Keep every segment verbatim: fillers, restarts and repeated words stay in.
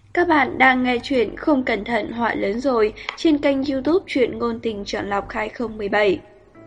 Các bạn đang nghe chuyện Không cẩn thận họa lớn rồi trên kênh YouTube Truyện ngôn tình chọn lọc hai không một bảy.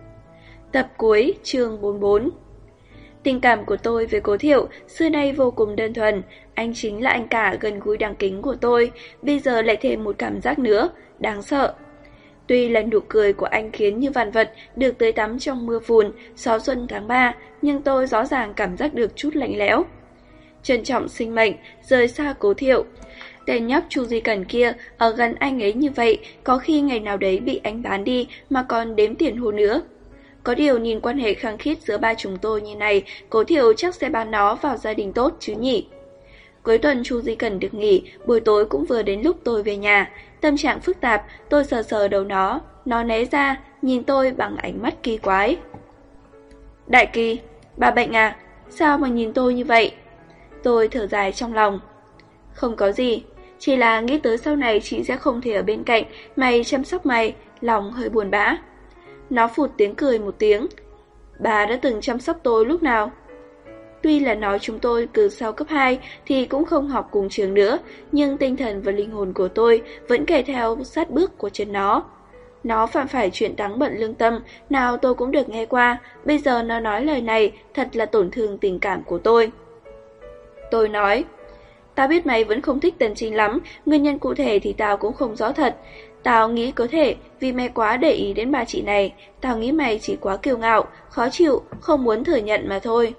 Tập cuối chương bốn mươi bốn. Tình cảm của tôi với Cố Thiệu xưa nay vô cùng đơn thuần, anh chính là anh cả gần gũi đáng kính của tôi, bây giờ lại thêm một cảm giác nữa, đáng sợ. Tuy là nụ cười của anh khiến như vạn vật được tưới tắm trong mưa phùn, gió xuân tháng ba, nhưng tôi rõ ràng cảm giác được chút lạnh lẽo. Trân trọng sinh mệnh, rời xa Cố Thiệu. Tên nhóc Chu Di Cẩn kia ở gần anh ấy như vậy, có khi ngày nào đấy bị anh bán đi mà còn đếm tiền hô nữa. Có điều nhìn quan hệ khăng khít giữa ba chúng tôi như này, Cố Thiệu chắc sẽ bán nó vào gia đình tốt chứ nhỉ. Cuối tuần Chu Di Cẩn được nghỉ, buổi tối cũng vừa đến lúc tôi về nhà. Tâm trạng phức tạp, tôi sờ sờ đầu nó, nó né ra, nhìn tôi bằng ánh mắt kỳ quái. Đại Kỳ, bà bệnh à? Sao mà nhìn tôi như vậy? Tôi thở dài trong lòng. Không có gì, chỉ là nghĩ tới sau này chị sẽ không thể ở bên cạnh mày chăm sóc mày, lòng hơi buồn bã. Nó phụt tiếng cười một tiếng. Bà đã từng chăm sóc tôi lúc nào? Tuy là nói chúng tôi từ sau cấp hai thì cũng không học cùng trường nữa, nhưng tinh thần và linh hồn của tôi vẫn kể theo sát bước của chân nó. Nó phạm phải chuyện đáng bận lương tâm, nào tôi cũng được nghe qua, bây giờ nó nói lời này thật là tổn thương tình cảm của tôi. Tôi nói, tao biết mày vẫn không thích Tần Trinh lắm, nguyên nhân cụ thể thì tao cũng không rõ thật. Tao nghĩ có thể vì mày quá để ý đến bà chị này, tao nghĩ mày chỉ quá kiêu ngạo, khó chịu, không muốn thừa nhận mà thôi.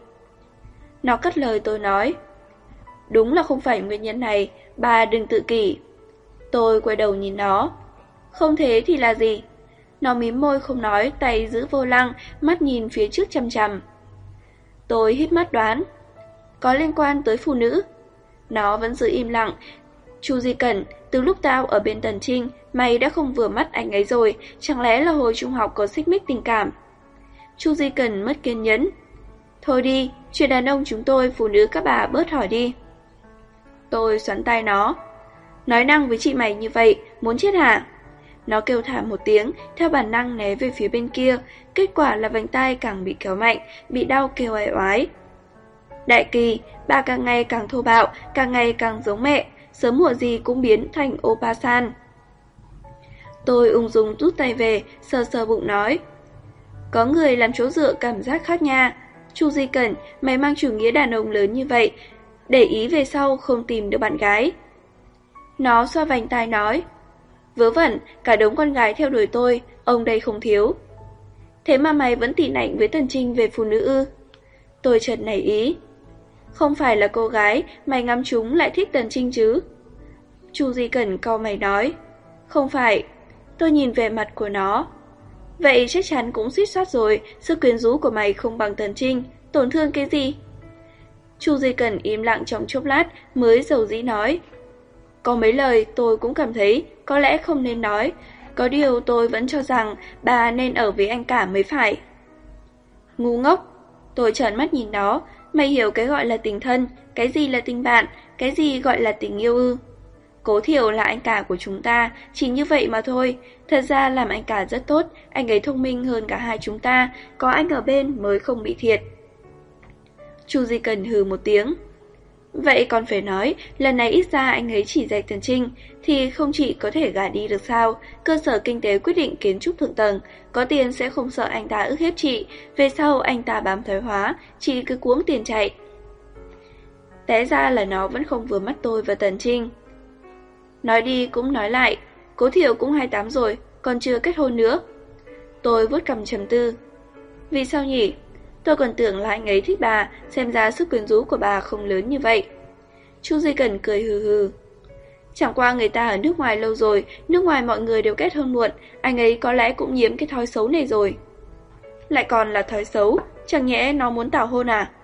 Nó cắt lời tôi nói, đúng là không phải nguyên nhân này, bà đừng tự kỷ. Tôi quay đầu nhìn nó, không thế thì là gì? Nó mím môi không nói, tay giữ vô lăng, mắt nhìn phía trước chằm chằm. Tôi hít mắt đoán, có liên quan tới phụ nữ. Nó vẫn giữ im lặng. Chu Di Cẩn, từ lúc tao ở bên Tần Trinh, mày đã không vừa mắt anh ấy rồi, chẳng lẽ là hồi trung học có xích mích tình cảm? Chu Di Cẩn mất kiên nhẫn. Thôi đi, chuyện đàn ông chúng tôi, phụ nữ các bà bớt hỏi đi. Tôi xoắn tay nó. Nói năng với chị mày như vậy, muốn chết hả? Nó kêu thảm một tiếng, theo bản năng né về phía bên kia, kết quả là vành tay càng bị kéo mạnh, bị đau kêu oai oái. Đại Kỳ, bà càng ngày càng thô bạo, càng ngày càng giống mẹ, sớm muộn gì cũng biến thành Oppa San. Tôi ung dung rút tay về, sờ sờ bụng nói. Có người làm chỗ dựa cảm giác khác nha. Chu Di Cẩn, mày mang chủ nghĩa đàn ông lớn như vậy, để ý về sau không tìm được bạn gái. Nó xoa vành tai nói. Vớ vẩn, cả đống con gái theo đuổi tôi, ông đây không thiếu. Thế mà mày vẫn tị nạnh với Tần Trinh về phụ nữ ư? Tôi chợt nảy ý. Không phải là cô gái, mày ngắm chúng lại thích Tần Trinh chứ? Chu Di Cẩn cau mày nói. Không phải. Tôi nhìn về mặt của nó. Vậy chắc chắn cũng suýt soát rồi, sức quyến rũ của mày không bằng Tần Trinh, tổn thương cái gì? Chu Di Cẩn im lặng trong chốc lát mới dầu dĩ nói. Có mấy lời tôi cũng cảm thấy có lẽ không nên nói, có điều tôi vẫn cho rằng bà nên ở với anh cả mới phải. Ngu ngốc. Tôi trợn mắt nhìn nó. Mày hiểu cái gọi là tình thân, cái gì là tình bạn, cái gì gọi là tình yêu ư? Cố Thiệu là anh cả của chúng ta, chỉ như vậy mà thôi. Thật ra làm anh cả rất tốt, anh ấy thông minh hơn cả hai chúng ta, có anh ở bên mới không bị thiệt. Chu Di Cần hừ một tiếng. Vậy còn phải nói, lần này ít ra anh ấy chỉ dạy Tần Trinh, thì không chỉ có thể gả đi được sao, cơ sở kinh tế quyết định kiến trúc thượng tầng, có tiền sẽ không sợ anh ta ức hiếp chị, về sau anh ta bám thoái hóa, chị cứ cuống tiền chạy. Té ra là nó vẫn không vừa mắt tôi và Tần Trinh. Nói đi cũng nói lại, Cố Thiệu cũng hai mươi tám rồi, còn chưa kết hôn nữa. Tôi vuốt cằm trầm tư. Vì sao nhỉ? Tôi còn tưởng là anh ấy thích bà, xem ra sức quyến rũ của bà không lớn như vậy. Chu Di Cẩn cười hừ hừ. Chẳng qua người ta ở nước ngoài lâu rồi, nước ngoài mọi người đều kết hôn muộn, anh ấy có lẽ cũng nhiễm cái thói xấu này rồi. Lại còn là thói xấu, chẳng nhẽ nó muốn tảo hôn à?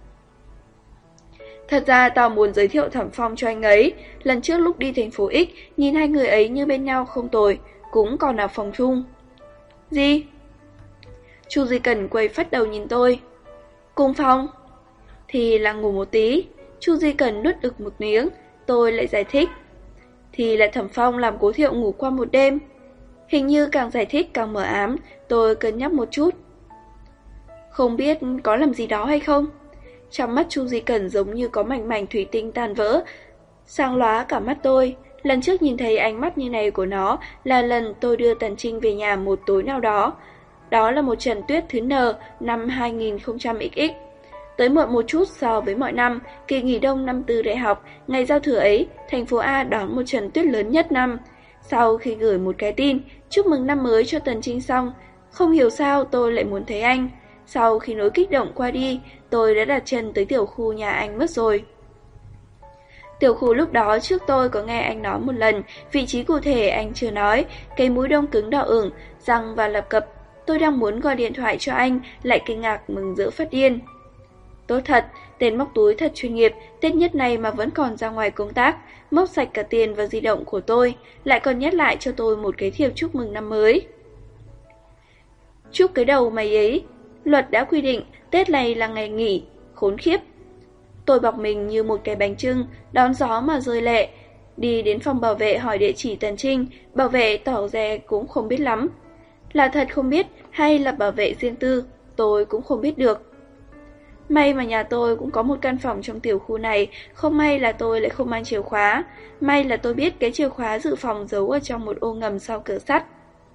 Thật ra tao muốn giới thiệu Thẩm Phong cho anh ấy. Lần trước lúc đi thành phố X, nhìn hai người ấy như bên nhau không tồi, cũng còn ở phòng chung. Gì? Chu Di Cẩn quay phát đầu nhìn tôi. Cùng phòng? Thì là ngủ một tí. Chu Di Cẩn nuốt ực một miếng. Tôi lại giải thích. Thì là Thẩm Phong làm Cố Thiệu ngủ qua một đêm. Hình như càng giải thích càng mờ ám. Tôi cân nhắc một chút. Không biết có làm gì đó hay không? Trong mắt Chu Di Cẩn giống như có mảnh mảnh thủy tinh tan vỡ. Sáng lóa cả mắt tôi. Lần trước nhìn thấy ánh mắt như này của nó là lần tôi đưa Tần Trinh về nhà một tối nào đó. Đó là một trận tuyết thứ N năm hai nghìn không trăm x x. Tới muộn một chút so với mọi năm, kỳ nghỉ đông năm tư đại học, ngày giao thừa ấy, thành phố A đón một trận tuyết lớn nhất năm. Sau khi gửi một cái tin chúc mừng năm mới cho Tần Trinh xong, không hiểu sao tôi lại muốn thấy anh. Sau khi nỗi kích động qua đi, tôi đã đặt chân tới tiểu khu nhà anh mất rồi. Tiểu khu lúc đó trước tôi có nghe anh nói một lần, vị trí cụ thể anh chưa nói, cái mũi đông cứng đỏ ửng, răng và lập cập. Tôi đang muốn gọi điện thoại cho anh, lại kinh ngạc mừng rỡ phát điên. Tốt thật, tên móc túi thật chuyên nghiệp, Tết nhất này mà vẫn còn ra ngoài công tác, móc sạch cả tiền và di động của tôi, lại còn nhét lại cho tôi một cái thiệp chúc mừng năm mới. Chúc cái đầu mày ấy, luật đã quy định Tết này là ngày nghỉ, khốn khiếp. Tôi bọc mình như một cái bánh chưng, đón gió mà rơi lệ. Đi đến phòng bảo vệ hỏi địa chỉ Tần Trinh, bảo vệ tỏ ra cũng không biết lắm. Là thật không biết hay là bảo vệ riêng tư, tôi cũng không biết được. May mà nhà tôi cũng có một căn phòng trong tiểu khu này, không may là tôi lại không mang chìa khóa. May là tôi biết cái chìa khóa dự phòng giấu ở trong một ô ngầm sau cửa sắt.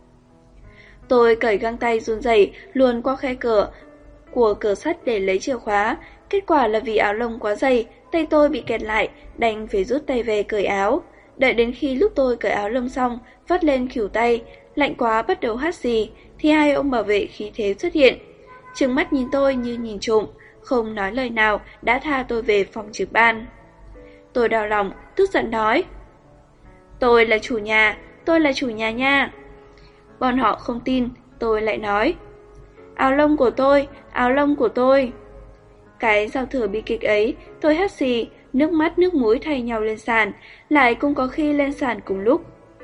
Tôi cởi găng tay run rẩy luồn qua khe cửa của cửa sắt để lấy chìa khóa. Kết quả là vì áo lông quá dày, tay tôi bị kẹt lại, đành phải rút tay về cởi áo. Đợi đến khi lúc tôi cởi áo lông xong, vắt lên khuỷu tay, lạnh quá bắt đầu hắt xì, thì hai ông bảo vệ khí thế xuất hiện. Trừng mắt nhìn tôi như nhìn trộm, không nói lời nào đã tha tôi về phòng trực ban. Tôi đau lòng, tức giận nói. Tôi là chủ nhà, tôi là chủ nhà nha. Bọn họ không tin, tôi lại nói. Áo lông của tôi, áo lông của tôi. Cái giao thừa bi kịch ấy, tôi hắt xì, nước mắt nước mũi thay nhau lên sàn, lại cũng có khi lên sàn cùng lúc.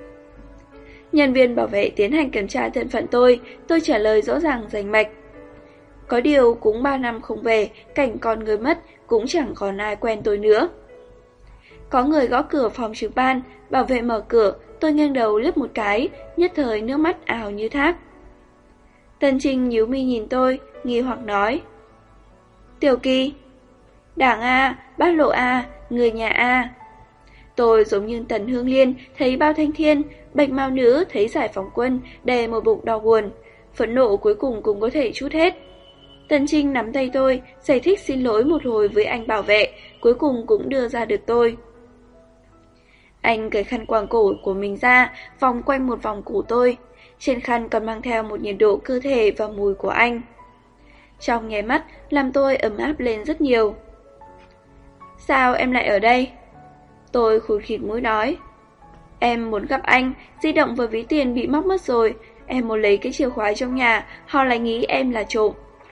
Nhân viên bảo vệ tiến hành kiểm tra thân phận tôi, tôi trả lời rõ ràng rành mạch. Có điều cũng ba năm không về, cảnh con người mất, cũng chẳng còn ai quen tôi nữa. Có người gõ cửa phòng trực ban, bảo vệ mở cửa, tôi nghiêng đầu liếc một cái, nhất thời nước mắt ào như thác. Tần Trinh nhíu mi nhìn tôi, nghi hoặc nói. Tiểu Kỳ. Đảng A, bác lộ A, người nhà A. Tôi giống như Tần Hương Liên thấy bao thanh thiên, bạch mao nữ thấy giải phóng quân, đè một bụng đau buồn. Phẫn nộ cuối cùng cũng có thể trút hết. Tần Trinh nắm tay tôi, giải thích xin lỗi một hồi với anh bảo vệ, cuối cùng cũng đưa ra được tôi. Anh cởi khăn quàng cổ của mình ra, vòng quanh một vòng cổ tôi. Trên khăn còn mang theo một nhiệt độ cơ thể và mùi của anh. Trong nháy mắt, làm tôi ấm áp lên rất nhiều. Sao em lại ở đây? Tôi khụt khịt mũi nói. Em muốn gặp anh, di động và ví tiền bị móc mất rồi. Em muốn lấy cái chìa khóa trong nhà, họ lại nghĩ em là trộm.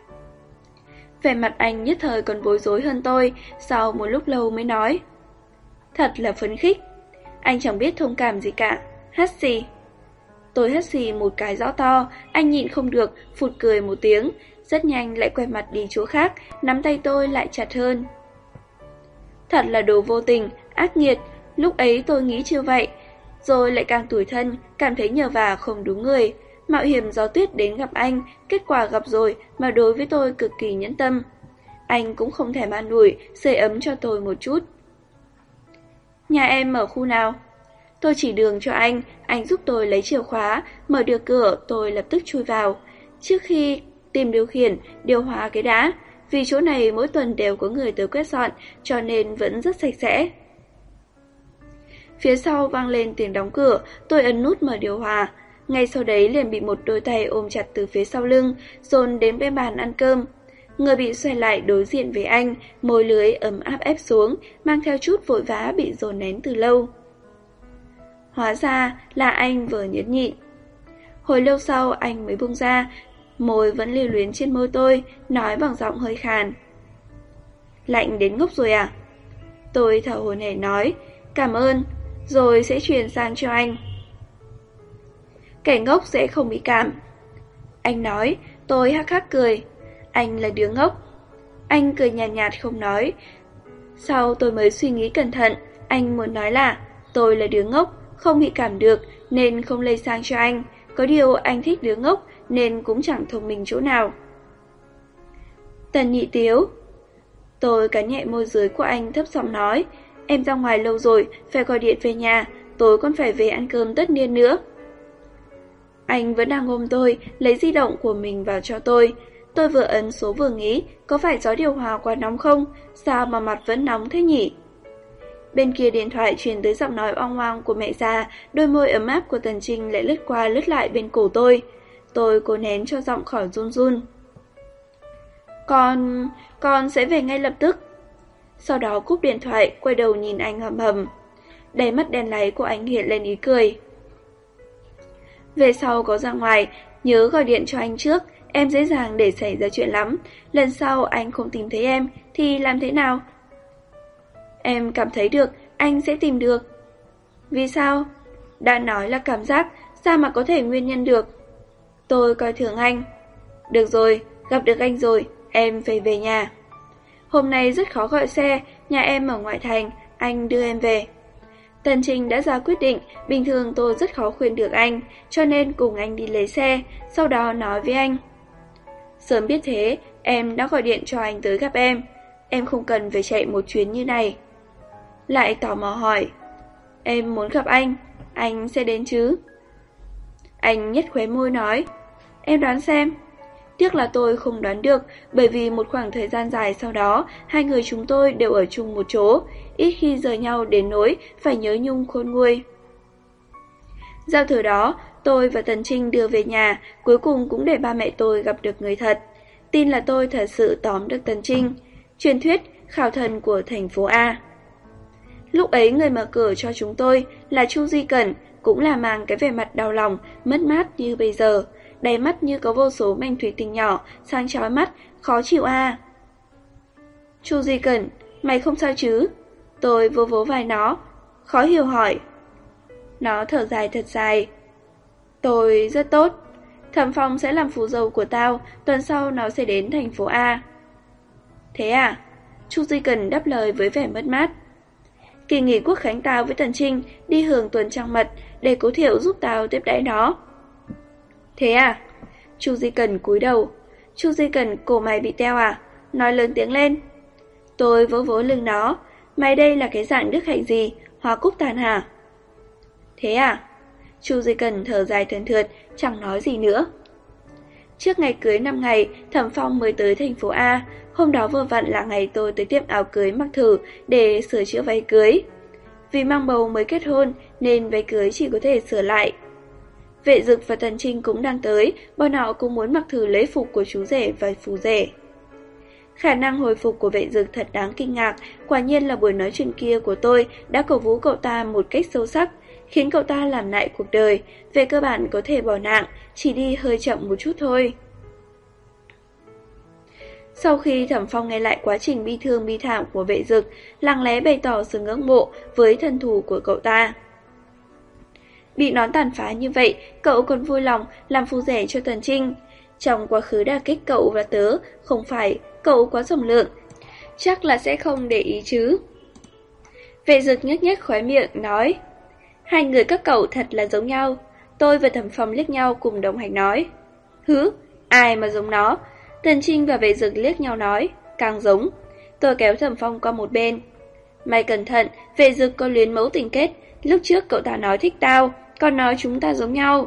Vẻ mặt anh nhất thời còn bối rối hơn tôi, sau một lúc lâu mới nói. Thật là phấn khích. Anh chẳng biết thông cảm gì cả. Hắt xì. Tôi hắt xì một cái rõ to, anh nhịn không được, phụt cười một tiếng. Rất nhanh lại quay mặt đi chỗ khác, nắm tay tôi lại chặt hơn. Thật là đồ vô tình, ác nghiệt. Lúc ấy tôi nghĩ chưa vậy. Rồi lại càng tủi thân, cảm thấy nhờ vả không đúng người. Mạo hiểm gió tuyết đến gặp anh, kết quả gặp rồi mà đối với tôi cực kỳ nhẫn tâm. Anh cũng không thèm an ủi, sưởi ấm cho tôi một chút. Nhà em ở khu nào? Tôi chỉ đường cho anh, anh giúp tôi lấy chìa khóa, mở được cửa tôi lập tức chui vào. Trước khi tìm điều khiển, điều hòa cái đã, vì chỗ này mỗi tuần đều có người tới quét dọn, cho nên vẫn rất sạch sẽ. Phía sau vang lên tiếng đóng cửa, tôi ấn nút mở điều hòa. Ngay sau đấy liền bị một đôi tay ôm chặt từ phía sau lưng, dồn đến bên bàn ăn cơm. Người bị xoay lại đối diện với anh, môi lưới ấm áp ép xuống, mang theo chút vội vã bị dồn nén từ lâu. Hóa ra là anh vừa nhẫn nhịn. Hồi lâu sau anh mới buông ra, môi vẫn lưu luyến trên môi tôi, nói bằng giọng hơi khàn. Lạnh đến ngốc rồi à? Tôi thở hổn hển nói, cảm ơn, rồi sẽ truyền sang cho anh. Kẻ ngốc sẽ không bị cảm. Anh nói, tôi hắc hắc cười. Anh là đứa ngốc. Anh cười nhạt nhạt không nói. Sau tôi mới suy nghĩ cẩn thận, anh muốn nói là tôi là đứa ngốc, không bị cảm được nên không lây sang cho anh. Có điều anh thích đứa ngốc nên cũng chẳng thông minh chỗ nào. Tần Nhị Tiếu. Tôi cắn nhẹ môi dưới của anh thấp giọng nói, em ra ngoài lâu rồi, phải gọi điện về nhà, tối còn phải về ăn cơm tất niên nữa. Anh vẫn đang ôm tôi, lấy di động của mình vào cho tôi. Tôi vừa ấn số vừa nghĩ, có phải gió điều hòa quá nóng không? Sao mà mặt vẫn nóng thế nhỉ? Bên kia điện thoại truyền tới giọng nói oang oang của mẹ già, đôi môi ấm áp của Tần Trinh lại lướt qua lướt lại bên cổ tôi. Tôi cố nén cho giọng khỏi run run. Con... con sẽ về ngay lập tức. Sau đó cúp điện thoại, quay đầu nhìn anh hầm hầm. Đáy mắt đen láy của anh hiện lên ý cười. Về sau có ra ngoài, nhớ gọi điện cho anh trước, em dễ dàng để xảy ra chuyện lắm. Lần sau anh không tìm thấy em, thì làm thế nào? Em cảm thấy được, anh sẽ tìm được. Vì sao? Đã nói là cảm giác, sao mà có thể nguyên nhân được? Tôi coi thường anh. Được rồi, gặp được anh rồi, em phải về nhà. Hôm nay rất khó gọi xe, nhà em ở ngoại thành, anh đưa em về. Tần Trinh đã ra quyết định, bình thường tôi rất khó khuyên được anh, cho nên cùng anh đi lấy xe, sau đó nói với anh. Sớm biết thế, em đã gọi điện cho anh tới gặp em, em không cần phải chạy một chuyến như này. Lại tò mò hỏi, em muốn gặp anh, anh sẽ đến chứ? Anh nhếch khóe môi nói, em đoán xem. Tiếc là tôi không đoán được, bởi vì một khoảng thời gian dài sau đó, hai người chúng tôi đều ở chung một chỗ, ít khi rời nhau đến nỗi phải nhớ nhung khôn nguôi. Giao thừa đó, tôi và Tần Trinh đưa về nhà, cuối cùng cũng để ba mẹ tôi gặp được người thật. Tin là tôi thật sự tóm được Tần Trinh, truyền thuyết khảo thần của thành phố A. Lúc ấy người mở cửa cho chúng tôi là Chu Duy Cẩn, cũng là mang cái vẻ mặt đau lòng, mất mát như bây giờ. Đáy mắt như có vô số mảnh thủy tinh nhỏ, sáng chói mắt, khó chịu à. Chu Duy Cẩn, mày không sao chứ? Tôi vỗ vỗ vai nó, khó hiểu hỏi. Nó thở dài thật dài. Tôi rất tốt. Thẩm Phong sẽ làm phù dâu của tao, tuần sau nó sẽ đến thành phố A. Thế à? Chu Duy Cẩn đáp lời với vẻ mất mát. Kỳ nghỉ quốc khánh tao với Tần Trinh đi hưởng tuần trăng mật để Cố Thiệu giúp tao tiếp đãi nó. Thế à? Chu Di Cẩn cúi đầu. Chu Di Cẩn, cổ mày bị teo à? Nói lớn tiếng lên. Tôi vỗ vỗ lưng nó. Mày đây là cái dạng đức hạnh gì? Hoa cúc tàn hả? Thế à? Chu Di Cẩn thở dài thườn thượt, chẳng nói gì nữa. Trước ngày cưới năm ngày, Thẩm Phong mới tới thành phố A. Hôm đó vừa vặn là ngày tôi tới tiệm áo cưới mặc thử để sửa chữa váy cưới. Vì mang bầu mới kết hôn nên váy cưới chỉ có thể sửa lại. Vệ Dực và Tần Trinh cũng đang tới, bọn họ cũng muốn mặc thử lễ phục của chú rể và phù rể. Khả năng hồi phục của Vệ Dực thật đáng kinh ngạc, quả nhiên là buổi nói chuyện kia của tôi đã cổ vũ cậu ta một cách sâu sắc, khiến cậu ta làm lại cuộc đời, về cơ bản có thể bỏ nạn, chỉ đi hơi chậm một chút thôi. Sau khi Thẩm Phong nghe lại quá trình bi thương bi thảm của Vệ Dực, lặng lẽ bày tỏ sự ngưỡng mộ với thân thủ của cậu ta. Bị nó tàn phá như vậy, cậu còn vui lòng làm phù rể cho Tần Trinh. Trong quá khứ đả kích cậu và tớ, không phải cậu quá rộng lượng, chắc là sẽ không để ý chứ. Vệ Dực nhếch nhếch khóe miệng nói, hai người các cậu thật là giống nhau. Tôi và Thẩm Phong liếc nhau cùng đồng hành nói, hứ, ai mà giống nó? Tần Trinh và Vệ Dực liếc nhau nói, càng giống. Tôi kéo Thẩm Phong qua một bên. Mày cẩn thận, Vệ Dực có luyến mẫu tình kết, lúc trước cậu ta nói thích tao, còn nói chúng ta giống nhau.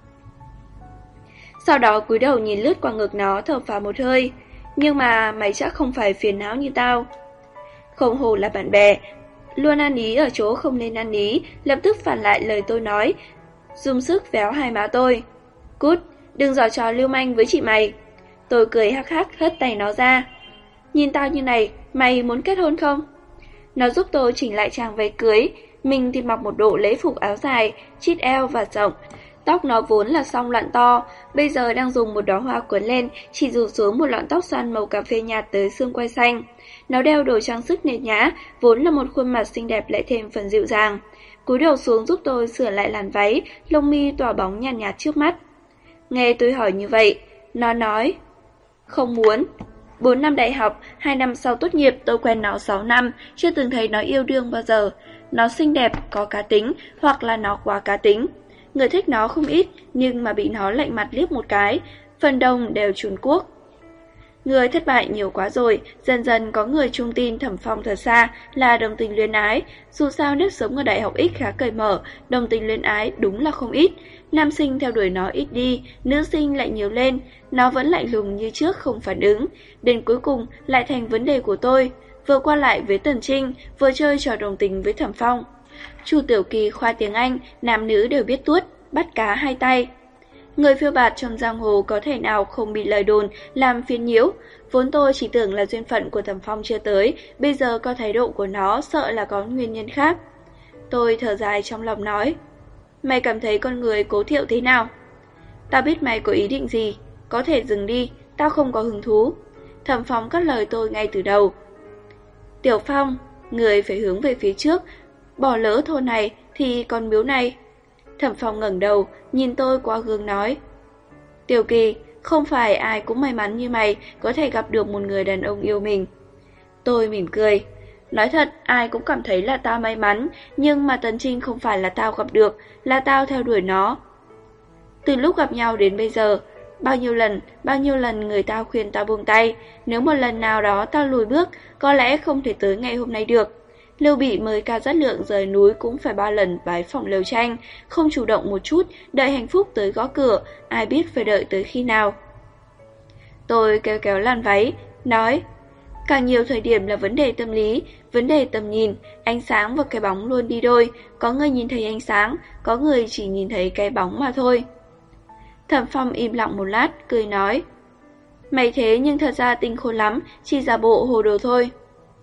Sau đó cúi đầu nhìn lướt qua ngực nó, thở phào một hơi. Nhưng mà mày chắc không phải phiền não như tao. Không hổ là bạn bè, luôn ăn ý ở chỗ không nên ăn ý, lập tức phản lại lời tôi nói, dùng sức véo hai má tôi. Cút, đừng giở trò lưu manh với chị mày. Tôi cười hắc hắc hất tay nó ra. Nhìn tao như này, mày muốn kết hôn không? Nó giúp tôi chỉnh lại trang váy cưới, mình thì mặc một bộ lễ phục áo dài, chít eo và rộng. Tóc nó vốn là song lọn to, bây giờ đang dùng một đóa hoa cuốn lên, chỉ rủ xuống một lọn tóc xoăn màu cà phê nhạt tới xương quai xanh. Nó đeo đồ trang sức nền nhã, vốn là một khuôn mặt xinh đẹp lại thêm phần dịu dàng. Cúi đầu xuống giúp tôi sửa lại làn váy, lông mi tỏa bóng nhàn nhạt, nhạt trước mắt. Nghe tôi hỏi như vậy, nó nói, không muốn. Bốn năm đại học, hai năm sau tốt nghiệp tôi quen nó sáu năm, chưa từng thấy nó yêu đương bao giờ. Nó xinh đẹp, có cá tính, hoặc là nó quá cá tính. Người thích nó không ít, nhưng mà bị nó lạnh mặt liếc một cái, phần đông đều Trung Quốc. Người thất bại nhiều quá rồi, dần dần có người trung tin Thẩm Phong thật xa là đồng tình luyến ái. Dù sao nếp sống ở Đại học X khá cởi mở, đồng tình luyến ái đúng là không ít. Nam sinh theo đuổi nó ít đi, nữ sinh lại nhiều lên, nó vẫn lạnh lùng như trước không phản ứng. Đến cuối cùng lại thành vấn đề của tôi, vừa qua lại với Tần Trinh, vừa chơi trò đồng tình với Thẩm Phong. Chu Tiểu Kỳ khoa tiếng Anh, nam nữ đều biết tuốt, bắt cá hai tay. Người phiêu bạt trong giang hồ có thể nào không bị lời đồn làm phiền nhiễu. Vốn tôi chỉ tưởng là duyên phận của Thẩm Phong chưa tới, bây giờ có thái độ của nó sợ là có nguyên nhân khác. Tôi thở dài trong lòng nói, mày cảm thấy con người Cố Thiệu thế nào? Tao biết mày có ý định gì, có thể dừng đi, tao không có hứng thú. Thẩm Phong cắt lời tôi ngay từ đầu. Tiểu Phong, người phải hướng về phía trước, bỏ lỡ thôn này thì còn miếu này. Thẩm Phong ngẩng đầu, nhìn tôi qua gương nói, Tiểu Kỳ, không phải ai cũng may mắn như mày có thể gặp được một người đàn ông yêu mình. Tôi mỉm cười, nói thật ai cũng cảm thấy là tao may mắn, nhưng mà Tần Trinh không phải là tao gặp được, là tao theo đuổi nó. Từ lúc gặp nhau đến bây giờ, bao nhiêu lần, bao nhiêu lần người tao khuyên tao buông tay, nếu một lần nào đó tao lùi bước, có lẽ không thể tới ngày hôm nay được. Lưu Bị mời Ca Dắt Lượng rời núi cũng phải ba lần bái phỏng Lều Tranh, không chủ động một chút, đợi hạnh phúc tới gõ cửa, ai biết phải đợi tới khi nào. Tôi kéo kéo làn váy, nói, càng nhiều thời điểm là vấn đề tâm lý, vấn đề tầm nhìn, ánh sáng và cái bóng luôn đi đôi, có người nhìn thấy ánh sáng, có người chỉ nhìn thấy cái bóng mà thôi. Thẩm Phong im lặng một lát, cười nói, mày thế nhưng thật ra tinh khôn lắm, chỉ giả bộ hồ đồ thôi.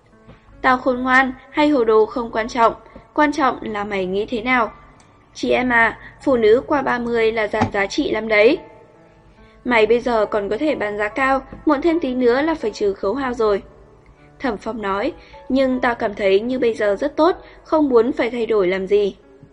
Tao khôn ngoan hay hồ đồ không quan trọng, quan trọng là mày nghĩ thế nào. Chị em à, phụ nữ qua ba mươi là giảm giá trị lắm đấy. Mày bây giờ còn có thể bán giá cao, muộn thêm tí nữa là phải trừ khấu hao rồi. Thẩm Phong nói, nhưng tao cảm thấy như bây giờ rất tốt, không muốn phải thay đổi làm gì.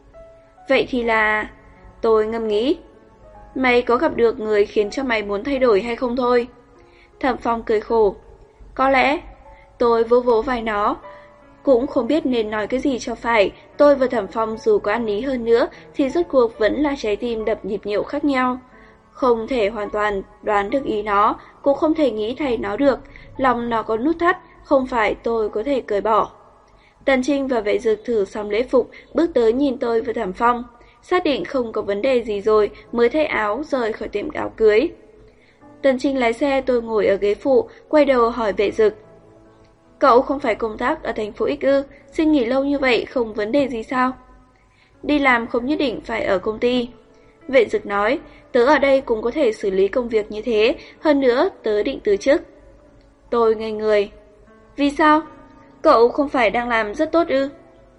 Vậy thì là... Tôi ngâm nghĩ, mày có gặp được người khiến cho mày muốn thay đổi hay không thôi? Thẩm Phong cười khổ, có lẽ. Tôi vỗ vỗ vai nó, cũng không biết nên nói cái gì cho phải. Tôi và Thẩm Phong dù có ăn ý hơn nữa thì rốt cuộc vẫn là trái tim đập nhịp nhệu khác nhau. Không thể hoàn toàn đoán được ý nó, cũng không thể nghĩ thay nó được. Lòng nó có nút thắt, không phải tôi có thể cởi bỏ. Tần Trinh và Vệ Dực thử xong lễ phục, bước tới nhìn tôi và Thẩm Phong, xác định không có vấn đề gì rồi mới thay áo rời khỏi tiệm áo cưới. Tần Trinh lái xe, tôi ngồi ở ghế phụ, quay đầu hỏi Vệ Dực, cậu không phải công tác ở thành phố X ư, xin nghỉ lâu như vậy không vấn đề gì sao? Đi làm không nhất định phải ở công ty. Vệ Dực nói, tớ ở đây cũng có thể xử lý công việc như thế, hơn nữa tớ định từ chức. Tôi ngây người. Vì sao? Cậu không phải đang làm rất tốt ư?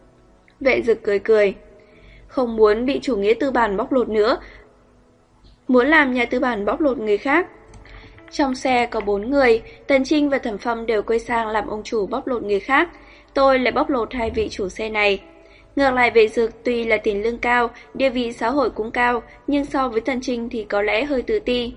Vệ Dực cười cười. Không muốn bị chủ nghĩa tư bản bóc lột nữa. Muốn làm nhà tư bản bóc lột người khác. Trong xe có bốn người, Tần Trinh và Thẩm Phong đều quay sang làm ông chủ bóc lột người khác. Tôi lại bóc lột hai vị chủ xe này. Ngược lại Vệ Dực tuy là tiền lương cao, địa vị xã hội cũng cao, nhưng so với Tần Trinh thì có lẽ hơi tự ti.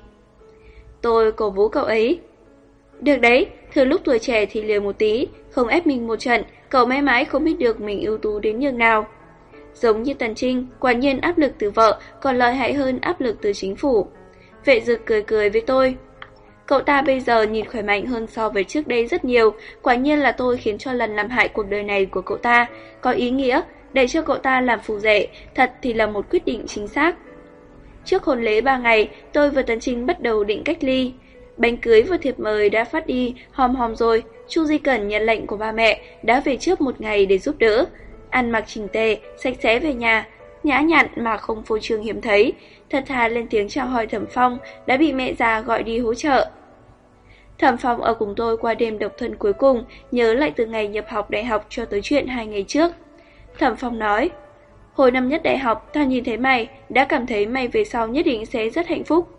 Tôi cổ vũ cậu ấy. Được đấy, thừa lúc tuổi trẻ thì liều một tí, không ép mình một trận, cậu mãi mãi không biết được mình ưu tú đến nhường nào. Giống như Tần Trinh, quả nhiên áp lực từ vợ còn lợi hại hơn áp lực từ chính phủ. Vệ Dực cười cười với tôi. Cậu ta bây giờ nhìn khỏe mạnh hơn so với trước đây rất nhiều, quả nhiên là tôi khiến cho lần làm hại cuộc đời này của cậu ta có ý nghĩa, để cho cậu ta làm phù rể, thật thì là một quyết định chính xác. Trước hôn lễ ba ngày, tôi và Tần Trinh bắt đầu định cách ly. Bánh cưới và thiệp mời đã phát đi, hòm hòm rồi, Chu Di Cẩn nhận lệnh của ba mẹ, đã về trước một ngày để giúp đỡ. Ăn mặc chỉnh tề, sạch sẽ về nhà, nhã nhặn mà không phô trương hiếm thấy, thật thà lên tiếng chào hỏi Thẩm Phong, đã bị mẹ già gọi đi hỗ trợ. Thẩm Phong ở cùng tôi qua đêm độc thân cuối cùng, nhớ lại từ ngày nhập học đại học cho tới chuyện hai ngày trước. Thẩm Phong nói, hồi năm nhất đại học, tao nhìn thấy mày, đã cảm thấy mày về sau nhất định sẽ rất hạnh phúc.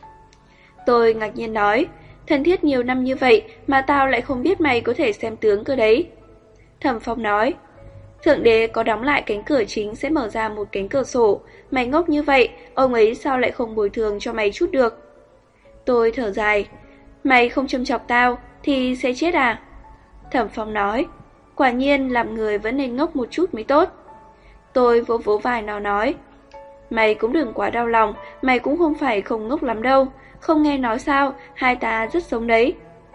Tôi ngạc nhiên nói, thân thiết nhiều năm như vậy mà tao lại không biết mày có thể xem tướng cơ đấy. Thẩm Phong nói, Thượng Đế có đóng lại cánh cửa chính sẽ mở ra một cánh cửa sổ, mày ngốc như vậy, ông ấy sao lại không bồi thường cho mày chút được. Tôi thở dài, mày không châm chọc tao thì sẽ chết à? Thẩm Phong nói, quả nhiên làm người vẫn nên ngốc một chút mới tốt. Tôi vỗ vỗ vai nó nói, mày cũng đừng quá đau lòng, mày cũng không phải không ngốc lắm đâu, không nghe nói sao, hai ta rất giống đấy.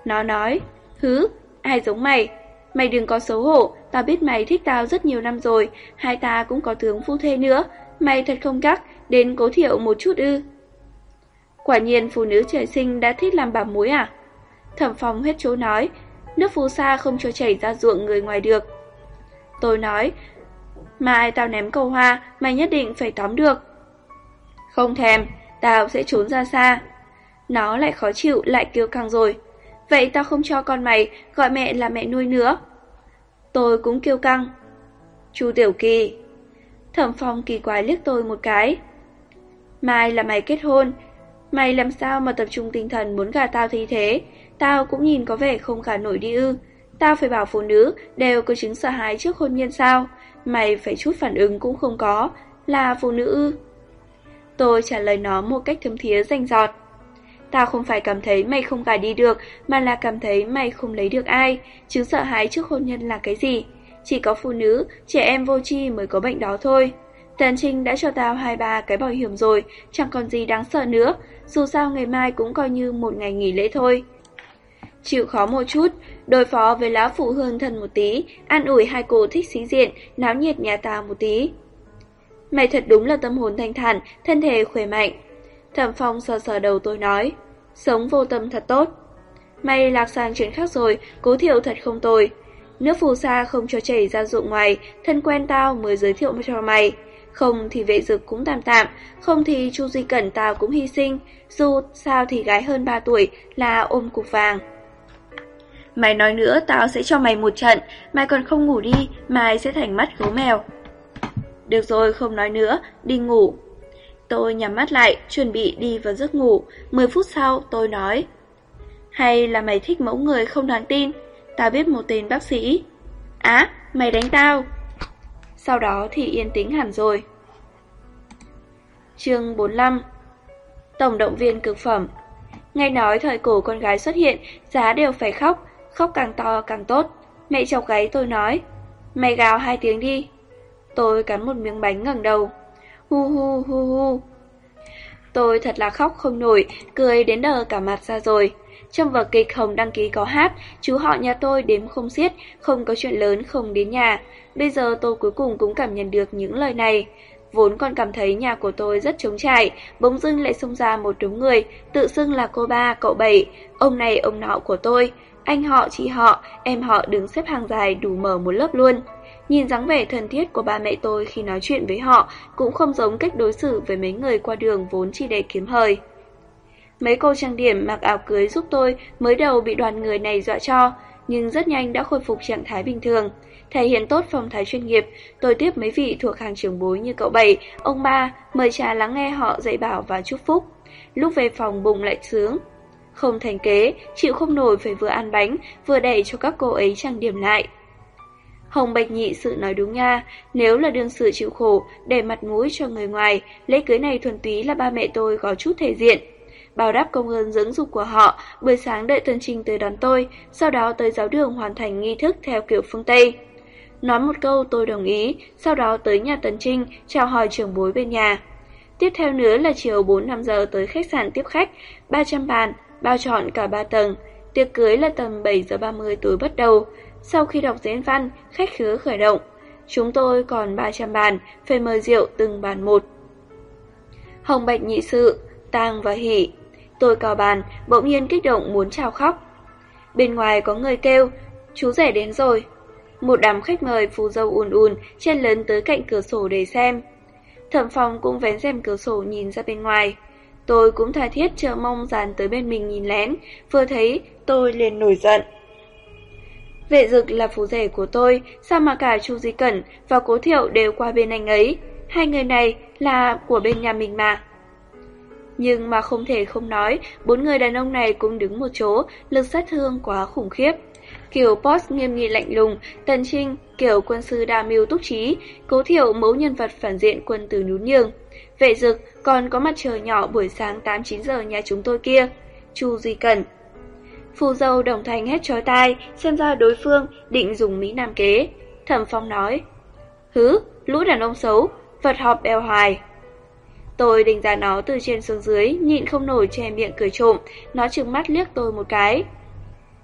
Nó nói, hứ, ai giống mày? Mày đừng có xấu hổ, tao biết mày thích tao rất nhiều năm rồi, hai ta cũng có tướng phu thê nữa, mày thật không gắt, đến Cố Thiệu một chút ư. Quả nhiên phụ nữ trời sinh đã thích làm bà mối à? Thẩm Phong hết chỗ nói, nước phù sa không cho chảy ra ruộng người ngoài được. Tôi nói, mai tao ném cầu hoa, mày nhất định phải tóm được. Không thèm, tao sẽ trốn ra xa. Nó lại khó chịu, lại kêu căng rồi. Vậy tao không cho con mày gọi mẹ là mẹ nuôi nữa. Tôi cũng kêu căng. Chu Tiểu Kỳ. Thẩm Phong kỳ quái liếc tôi một cái. Mai là mày kết hôn, mày làm sao mà tập trung tinh thần muốn gả tao thì thế? Tao cũng nhìn có vẻ không gả nổi đi ư. Tao phải bảo phụ nữ đều có chứng sợ hãi trước hôn nhân sao? Mày phải chút phản ứng cũng không có, là phụ nữ ư? Tôi trả lời nó một cách thấm thía rành rọt. Tao không phải cảm thấy mày không gả đi được, mà là cảm thấy mày không lấy được ai. Chứng sợ hãi trước hôn nhân là cái gì? Chỉ có phụ nữ, trẻ em vô tri mới có bệnh đó thôi. Tần Trinh đã cho tao hai ba cái bảo hiểm rồi, chẳng còn gì đáng sợ nữa. Dù sao ngày mai cũng coi như một ngày nghỉ lễ thôi. Chịu khó một chút, đối phó với lão phụ hương thân một tí, an ủi hai cô thích sĩ diện, náo nhiệt nhà tao một tí. Mày thật đúng là tâm hồn thanh thản, thân thể khỏe mạnh. Thẩm Phong sờ sờ đầu tôi nói, sống vô tâm thật tốt. Mày lạc sang chuyện khác rồi, Cố Thiệu thật không tồi. Nước phù sa không cho chảy ra ruộng ngoài, thân quen tao mới giới thiệu cho mày. Không thì Vệ Dực cũng tạm tạm, không thì Chu Duy Cẩn tao cũng hy sinh. Dù sao thì gái hơn ba tuổi là ôm cục vàng. Mày nói nữa tao sẽ cho mày một trận, mày còn không ngủ đi, mày sẽ thành mắt gấu mèo. Được rồi, không nói nữa, đi ngủ. Tôi nhắm mắt lại, chuẩn bị đi vào giấc ngủ. Mười phút sau tôi nói, hay là mày thích mẫu người không đáng tin? Tao biết một tên bác sĩ. Á, mày đánh tao. Sau đó thì yên tĩnh hẳn rồi. Chương bốn mươi lăm. Tổng động viên cực phẩm. Nghe nói thời cổ con gái xuất hiện, giá đều phải khóc, khóc càng to càng tốt. Mẹ chọc gáy tôi nói, mày gào hai tiếng đi. Tôi cắn một miếng bánh ngẩng đầu. Hu hu hu hu. Tôi thật là khóc không nổi, cười đến đờ cả mặt ra rồi. Trong vở kịch Hồng đăng ký có hát, chú họ nhà tôi đếm không xiết, không có chuyện lớn không đến nhà. Bây giờ tôi cuối cùng cũng cảm nhận được những lời này. Vốn còn cảm thấy nhà của tôi rất trống trải, bỗng dưng lại xông ra một đống người, tự xưng là cô ba, cậu bảy, ông này ông nọ của tôi. Anh họ, chị họ, em họ đứng xếp hàng dài đủ mở một lớp luôn. Nhìn dáng vẻ thân thiết của ba mẹ tôi khi nói chuyện với họ cũng không giống cách đối xử với mấy người qua đường vốn chỉ để kiếm hời. Mấy cô trang điểm mặc áo cưới giúp tôi mới đầu bị đoàn người này dọa cho, nhưng rất nhanh đã khôi phục trạng thái bình thường. Thể hiện tốt phong thái chuyên nghiệp, tôi tiếp mấy vị thuộc hàng trưởng bối như cậu bảy, ông ba, mời trà lắng nghe họ dạy bảo và chúc phúc. Lúc về phòng bụng lại sướng. Không thành kế, chịu không nổi phải vừa ăn bánh, vừa đẩy cho các cô ấy trang điểm lại. Hồng Bạch Nhị sự nói đúng nha, nếu là đương sự chịu khổ, để mặt mũi cho người ngoài, lễ cưới này thuần túy là ba mẹ tôi có chút thể diện. Báo đáp công ơn dưỡng dục của họ, buổi sáng đợi Tân Trinh tới đón tôi, sau đó tới giáo đường hoàn thành nghi thức theo kiểu phương Tây. Nói một câu tôi đồng ý, sau đó tới nhà Tân Trinh, chào hỏi trưởng bối bên nhà. Tiếp theo nữa là chiều bốn năm giờ tới khách sạn tiếp khách, ba trăm bàn, bao trọn cả ba tầng. Tiệc cưới là tầm bảy giờ ba mươi tối bắt đầu. Sau khi đọc diễn văn, khách khứa khởi động. Chúng tôi còn ba trăm bàn, phải mời rượu từng bàn một. Hồng Bạch Nhị sự, tang và hỷ. Tôi cào bàn, bỗng nhiên kích động muốn trào khóc. Bên ngoài có người kêu, chú rể đến rồi. Một đám khách mời phù dâu ùn ùn chen lấn tới cạnh cửa sổ để xem. Thẩm Phong cũng vén rèm cửa sổ nhìn ra bên ngoài. Tôi cũng tha thiết chờ mong dàn tới bên mình nhìn lén, vừa thấy tôi liền nổi giận. Vệ Dực là phú rể của tôi, sao mà cả Chu Di Cẩn và Cố Thiệu đều qua bên anh ấy. Hai người này là của bên nhà mình mà. Nhưng mà không thể không nói, bốn người đàn ông này cũng đứng một chỗ, lực sát thương quá khủng khiếp. Kiểu boss nghiêm nghị lạnh lùng, Tần Trinh kiểu quân sư đa mưu túc trí, Cố Thiệu mẫu nhân vật phản diện quân tử nhún nhường. Vệ Dực còn có mặt trời nhỏ buổi sáng tám chín giờ nhà chúng tôi kia, Chu Duy Cẩn. Phù dâu đồng thanh hét chói tai, xem ra đối phương định dùng mỹ nam kế. Thẩm Phong nói, hứ, lũ đàn ông xấu, vật họp bèo hoài. Tôi đánh giá nó từ trên xuống dưới, nhịn không nổi che miệng cười trộm, nó trừng mắt liếc tôi một cái.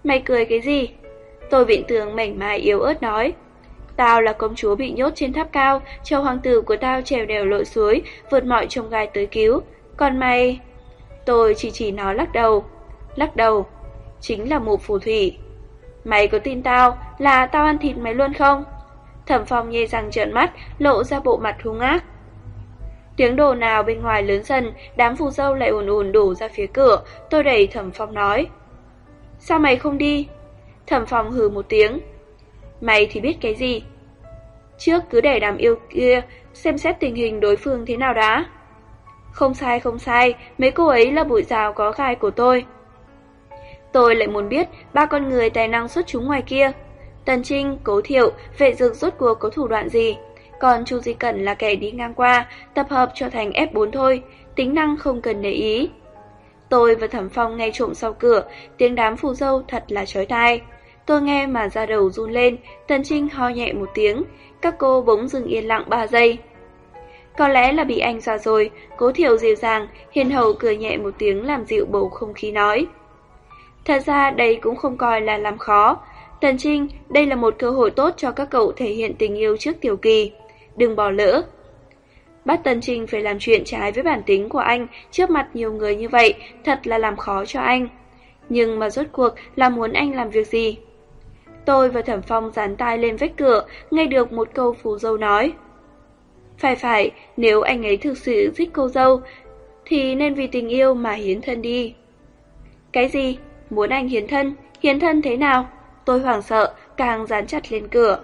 Mày cười cái gì? Tôi viện tường mảnh mai yếu ớt nói. Tao là công chúa bị nhốt trên tháp cao, châu hoàng tử của tao trèo đèo lội suối, vượt mọi chông gai tới cứu. Còn mày... Tôi chỉ chỉ nó lắc đầu. Lắc đầu, chính là mụ phù thủy. Mày có tin tao là tao ăn thịt mày luôn không? Thẩm Phong nhê răng trợn mắt, lộ ra bộ mặt hung ác. Tiếng đồ nào bên ngoài lớn dần, đám phù dâu lại ùn ùn đổ ra phía cửa. Tôi đẩy Thẩm Phong nói. Sao mày không đi? Thẩm Phong hừ một tiếng. Mày thì biết cái gì? Trước cứ để đám yêu kia xem xét tình hình đối phương thế nào đã. Không sai không sai, mấy cô ấy là bụi rào có gai của tôi. Tôi lại muốn biết ba con người tài năng xuất chúng ngoài kia. Tần Trinh, Cố Thiệu, Vệ Dực rốt cuộc có thủ đoạn gì? Còn Chu Di Cẩn là kẻ đi ngang qua, tập hợp cho thành ép bốn thôi, tính năng không cần để ý. Tôi và Thẩm Phong nghe trộm sau cửa, tiếng đám phù dâu thật là chói tai. Tôi nghe mà da đầu run lên, Tần Trinh ho nhẹ một tiếng, các cô bỗng dừng yên lặng ba giây. Có lẽ là bị anh dọa rồi, Cố Thiệu dịu dàng, hiền hậu cười nhẹ một tiếng làm dịu bầu không khí nói. Thật ra đây cũng không coi là làm khó. Tần Trinh, đây là một cơ hội tốt cho các cậu thể hiện tình yêu trước Tiểu Kỳ. Đừng bỏ lỡ. Bắt Tần Trinh phải làm chuyện trái với bản tính của anh trước mặt nhiều người như vậy, thật là làm khó cho anh. Nhưng mà rốt cuộc là muốn anh làm việc gì? Tôi và Thẩm Phong dán tai lên vách cửa, nghe được một câu phù dâu nói. Phải phải, nếu anh ấy thực sự thích cô dâu, thì nên vì tình yêu mà hiến thân đi. Cái gì? Muốn anh hiến thân? Hiến thân thế nào? Tôi hoảng sợ, càng dán chặt lên cửa.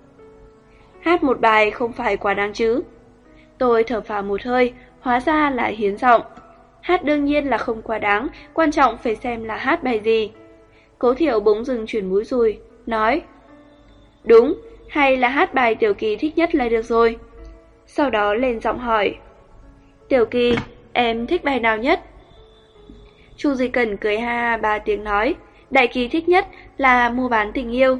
Hát một bài không phải quá đáng chứ? Tôi thở phào một hơi, hóa ra là hiến giọng. Hát đương nhiên là không quá đáng, quan trọng phải xem là hát bài gì. Cố Thiệu bỗng dừng chuyển mũi dùi, nói. Đúng, hay là hát bài Tiểu Kỳ thích nhất là được rồi. Sau đó lên giọng hỏi. Tiểu Kỳ, em thích bài nào nhất? Chu Di Cẩn cười ha ha ba tiếng nói. Đại Kỳ thích nhất là Mua bán tình yêu.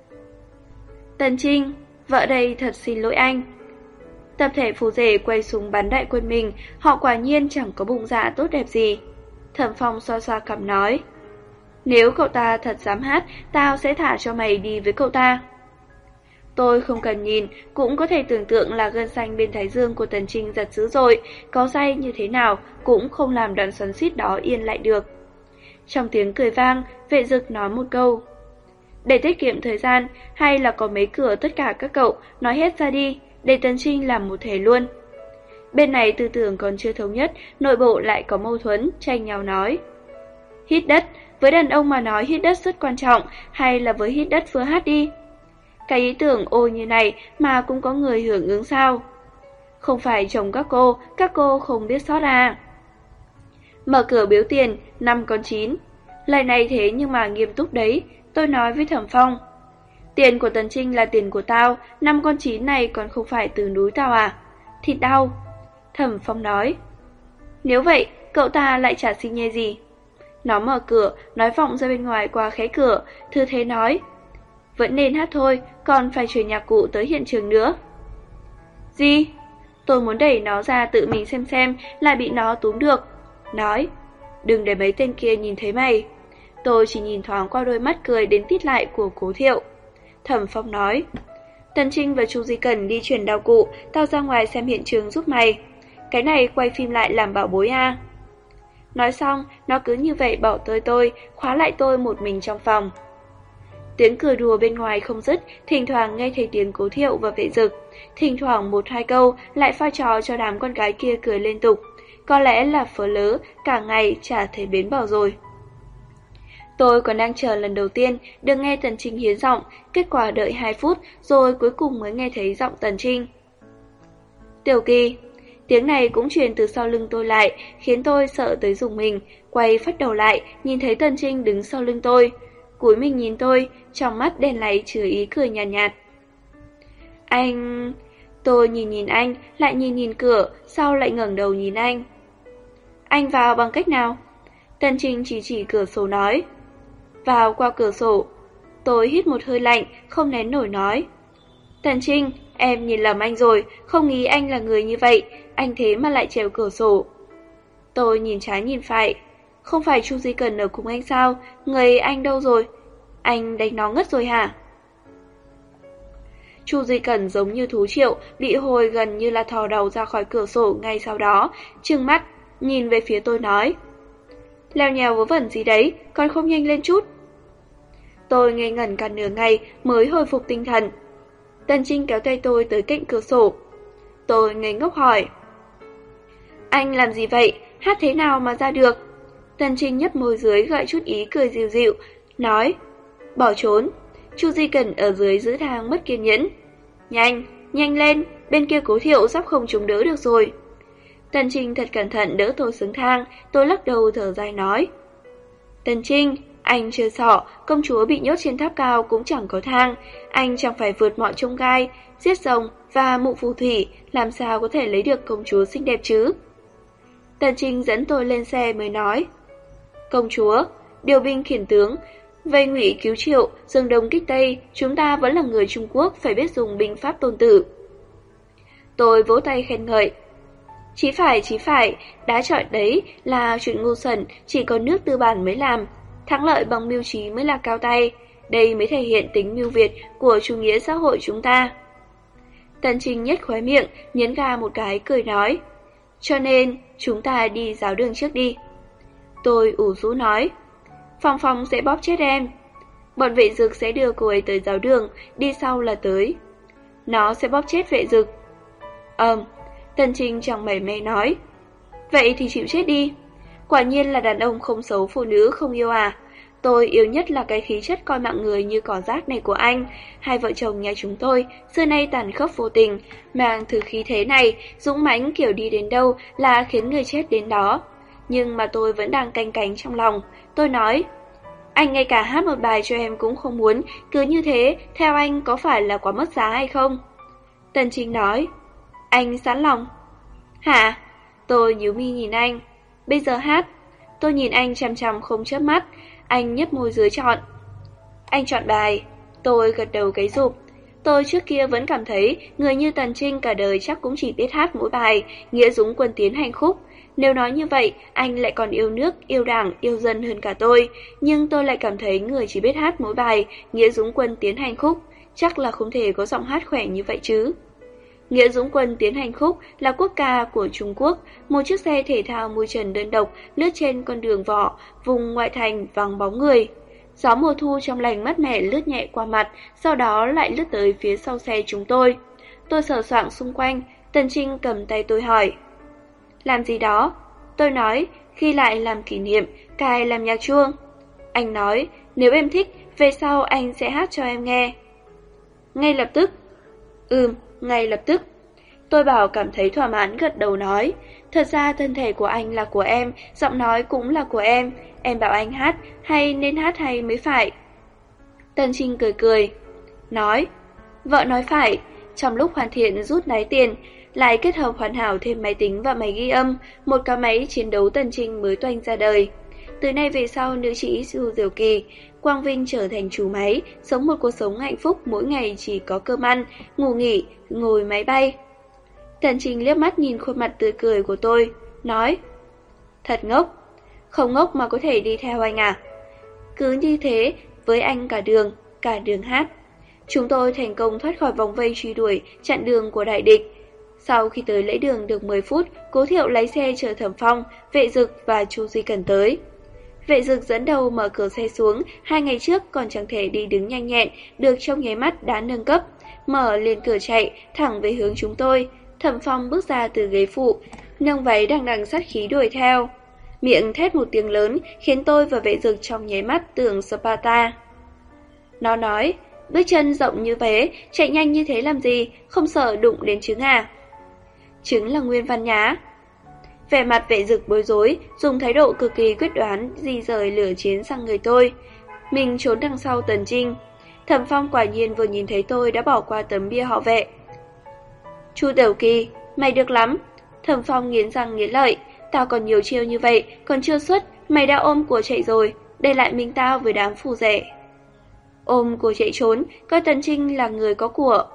Tần Trinh, vợ đây thật xin lỗi anh. Tập thể phù rể quay súng bắn đại quân mình, họ quả nhiên chẳng có bụng dạ tốt đẹp gì. Thẩm Phong xoa xoa cằm nói. Nếu cậu ta thật dám hát, tao sẽ thả cho mày đi với cậu ta. Tôi không cần nhìn, cũng có thể tưởng tượng là gân xanh bên thái dương của Tần Trinh giật dữ dội, có day như thế nào cũng không làm đoạn xoắn xuýt đó yên lại được. Trong tiếng cười vang, Vệ Dực nói một câu. Để tiết kiệm thời gian, hay là có mấy cửa tất cả các cậu nói hết ra đi, để Tần Trinh làm một thể luôn. Bên này tư tưởng còn chưa thống nhất, nội bộ lại có mâu thuẫn, tranh nhau nói. Hít đất, với đàn ông mà nói hít đất rất quan trọng, hay là với hít đất vừa hát đi. Cái ý tưởng ôi như này mà cũng có người hưởng ứng sao? Không phải chồng các cô, các cô không biết sót à. Mở cửa biếu tiền, năm con chín. Lời này thế nhưng mà nghiêm túc đấy, tôi nói với Thẩm Phong. Tiền của Tần Trinh là tiền của tao, năm con chín này còn không phải từ núi tao à? Thịt đau. Thẩm Phong nói. Nếu vậy, cậu ta lại chả xin nhê gì. Nó mở cửa, nói vọng ra bên ngoài qua khẽ cửa, thư thế nói. Vẫn nên hát thôi, còn phải chuyển nhạc cụ tới hiện trường nữa. Gì? Tôi muốn đẩy nó ra tự mình xem xem, lại bị nó túm được. Nói, đừng để mấy tên kia nhìn thấy mày. Tôi chỉ nhìn thoáng qua đôi mắt cười đến tít lại của Cố Thiệu. Thẩm Phong nói, Tần Trinh và Chu Di Cẩn đi chuyển đạo cụ, tao ra ngoài xem hiện trường giúp mày. Cái này quay phim lại làm bảo bối à. Nói xong, nó cứ như vậy bỏ tơi tôi, khóa lại tôi một mình trong phòng. Tiếng cười đùa bên ngoài không dứt, thỉnh thoảng nghe thấy tiếng Cố Thiệu và Vệ Dực, thỉnh thoảng một hai câu lại pha trò cho đám con gái kia cười liên tục. Có lẽ là phớ lớ, cả ngày chả thấy bến bờ rồi. Tôi còn đang chờ lần đầu tiên được nghe Tần Trinh hiến giọng, kết quả đợi hai phút rồi cuối cùng mới nghe thấy giọng Tần Trinh. Tiểu Kỳ, tiếng này cũng truyền từ sau lưng tôi lại, khiến tôi sợ tới rùng mình, quay phát đầu lại, nhìn thấy Tần Trinh đứng sau lưng tôi. Cúi mình nhìn tôi, trong mắt đen láy chứa ý cười nhàn nhạt, nhạt. Anh... Tôi nhìn nhìn anh, lại nhìn nhìn cửa, sau lại ngẩng đầu nhìn anh. Anh vào bằng cách nào? Tần Trinh chỉ chỉ cửa sổ nói. Vào qua cửa sổ. Tôi hít một hơi lạnh, không nén nổi nói. Tần Trinh, em nhìn lầm anh rồi, không nghĩ anh là người như vậy, anh thế mà lại trèo cửa sổ. Tôi nhìn trái nhìn phải. Không phải Chu Di Cẩn ở cùng anh sao? Người anh đâu rồi? Anh đánh nó ngất rồi hả? Chu Duy Cẩn giống như thú triệu, bị hồi gần như là thò đầu ra khỏi cửa sổ ngay sau đó, trừng mắt, nhìn về phía tôi nói. Leo nhèo vớ vẩn gì đấy, còn không nhanh lên chút. Tôi ngây ngẩn cả nửa ngày mới hồi phục tinh thần. Tần Trinh kéo tay tôi tới cạnh cửa sổ. Tôi ngây ngốc hỏi. Anh làm gì vậy? Hát thế nào mà ra được? Tần Trinh nhấp môi dưới gợi chút ý cười dịu dịu, nói. Bỏ trốn. Chu Di Cẩn ở dưới giữ thang mất kiên nhẫn. Nhanh, nhanh lên, bên kia Cố Thiệu sắp không chống đỡ được rồi. Tần Trinh thật cẩn thận đỡ tôi xuống thang, tôi lắc đầu thở dài nói. Tần Trinh, anh chưa sợ, công chúa bị nhốt trên tháp cao cũng chẳng có thang, anh chẳng phải vượt mọi chông gai, giết rồng và mụ phù thủy, làm sao có thể lấy được công chúa xinh đẹp chứ? Tần Trinh dẫn tôi lên xe mới nói. Công chúa, điều binh khiển tướng, vây Ngụy cứu Triệu, dương đông kích tây, chúng ta vẫn là người Trung Quốc, phải biết dùng binh pháp tôn tử. Tôi vỗ tay khen ngợi. Chí phải, chí phải, đá chọi đấy là chuyện ngu xuẩn, chỉ có nước tư bản mới làm. Thắng lợi bằng mưu trí mới là cao tay, đây mới thể hiện tính mưu việt của chủ nghĩa xã hội chúng ta. Tần Trinh nhếch khóe miệng, nhấn ga một cái cười nói. Cho nên, chúng ta đi giáo đường trước đi. Tôi ủ rũ nói. Phong Phong sẽ bóp chết em. Bọn vệ dực sẽ đưa cô ấy tới giáo đường, đi sau là tới. Nó sẽ bóp chết vệ dực. Ờm, Tần Trinh chẳng mảy may nói. Vậy thì chịu chết đi. Quả nhiên là đàn ông không xấu phụ nữ không yêu à. Tôi yêu nhất là cái khí chất coi mạng người như cỏ rác này của anh. Hai vợ chồng nhà chúng tôi xưa nay tàn khốc vô tình, mang thứ khí thế này, dũng mãnh kiểu đi đến đâu là khiến người chết đến đó. Nhưng mà tôi vẫn đang canh cánh trong lòng. Tôi nói, anh ngay cả hát một bài cho em cũng không muốn, cứ như thế, theo anh có phải là quá mất giá hay không? Tần Trinh nói, anh sẵn lòng. Hả? Tôi nhíu mi nhìn anh. Bây giờ hát. Tôi nhìn anh chằm chằm không chớp mắt. Anh nhếch môi dưới chọn. Anh chọn bài. Tôi gật đầu cái rụp. Tôi trước kia vẫn cảm thấy người như Tần Trinh cả đời chắc cũng chỉ biết hát mỗi bài Nghĩa Dũng Quân Tiến Hành Khúc. Nếu nói như vậy, anh lại còn yêu nước, yêu đảng, yêu dân hơn cả tôi. Nhưng tôi lại cảm thấy người chỉ biết hát mỗi bài Nghĩa Dũng Quân Tiến Hành Khúc chắc là không thể có giọng hát khỏe như vậy chứ. Nghĩa Dũng Quân Tiến Hành Khúc là quốc ca của Trung Quốc, một chiếc xe thể thao mui trần đơn độc lướt trên con đường vỏ, vùng ngoại thành vắng bóng người. Gió mùa thu trong lành mát mẻ lướt nhẹ qua mặt, sau đó lại lướt tới phía sau xe chúng tôi. Tôi sờ soạng xung quanh, Tần Trinh cầm tay tôi hỏi. Làm gì đó? Tôi nói, ghi lại làm kỷ niệm, cài làm nhạc chuông. Anh nói, nếu em thích, về sau anh sẽ hát cho em nghe. Ngay lập tức. Ừm, ngay lập tức. Tôi bảo cảm thấy thỏa mãn gật đầu nói. Thật ra thân thể của anh là của em, giọng nói cũng là của em. Em bảo anh hát, hay nên hát hay mới phải. Tần Trinh cười cười. Nói, vợ nói phải. Trong lúc hoàn thiện rút náy tiền, lại kết hợp hoàn hảo thêm máy tính và máy ghi âm, một cái máy chiến đấu Tần Trinh mới toanh ra đời. Từ nay về sau, nữ sĩ Chu Diệu Kỳ, quang vinh trở thành chủ máy, sống một cuộc sống hạnh phúc, mỗi ngày chỉ có cơm ăn, ngủ nghỉ, ngồi máy bay. Tần Trinh liếc mắt nhìn khuôn mặt tươi cười của tôi, nói, thật ngốc, không ngốc mà có thể đi theo anh à. Cứ như thế, với anh cả đường, cả đường hát. Chúng tôi thành công thoát khỏi vòng vây truy đuổi, chặn đường của đại địch. Sau khi tới lễ đường được mười phút, Cố Thiệu lái xe chở Thẩm Phong, Vệ Dực và Chu Duy Cẩn tới. Vệ Dực dẫn đầu mở cửa xe xuống, hai ngày trước còn chẳng thể đi đứng nhanh nhẹn, được trong nháy mắt đã nâng cấp, mở liền cửa chạy, thẳng về hướng chúng tôi. Thẩm Phong bước ra từ ghế phụ, nâng váy đằng đằng sát khí đuổi theo. Miệng thét một tiếng lớn, khiến tôi và Vệ Dực trong nháy mắt tưởng Sparta. Nó nói, bước chân rộng như thế, chạy nhanh như thế làm gì, không sợ đụng đến trứng à? Trứng là Nguyên Văn Nhá. Vẻ mặt Vệ Dực bối rối, dùng thái độ cực kỳ quyết đoán di rời lửa chiến sang người tôi. Mình trốn đằng sau Tần Trinh. Thẩm Phong quả nhiên vừa nhìn thấy tôi đã bỏ qua tấm bia họ Vệ. Chu Tiểu Kỳ, mày được lắm. Thẩm Phong nghiến răng nghiến lợi, tao còn nhiều chiêu như vậy, còn chưa xuất, mày đã ôm của chạy rồi, để lại mình tao với đám phù rẻ. Ôm của chạy trốn, coi Tần Trinh là người có của.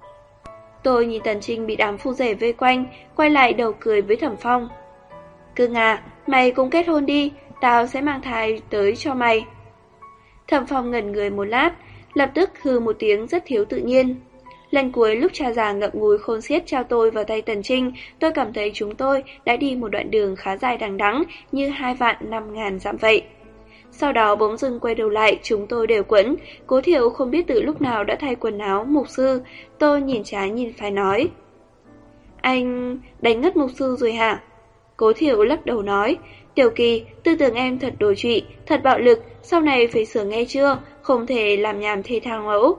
Tôi nhìn Tần Trinh bị đám phu rể vây quanh, quay lại đầu cười với Thẩm Phong. Cưng à, mày cũng kết hôn đi, tao sẽ mang thai tới cho mày. Thẩm Phong ngẩn người một lát, lập tức hừ một tiếng rất thiếu tự nhiên. Lần cuối lúc cha già ngậm ngùi khôn xiết trao tôi vào tay Tần Trinh, tôi cảm thấy chúng tôi đã đi một đoạn đường khá dài đằng đẵng, như hai vạn năm ngàn dặm vậy. Sau đó bỗng dưng quay đầu lại, chúng tôi đều quẫn. Cố Thiệu không biết từ lúc nào đã thay quần áo mục sư. Tôi nhìn trái nhìn phải nói: Anh đánh ngất mục sư rồi hả? Cố Thiệu lắc đầu nói: Tiểu Kỳ, tư tưởng em thật đồi trụy, thật bạo lực, sau này phải sửa nghe chưa, không thể làm nhảm thê thang mẫu.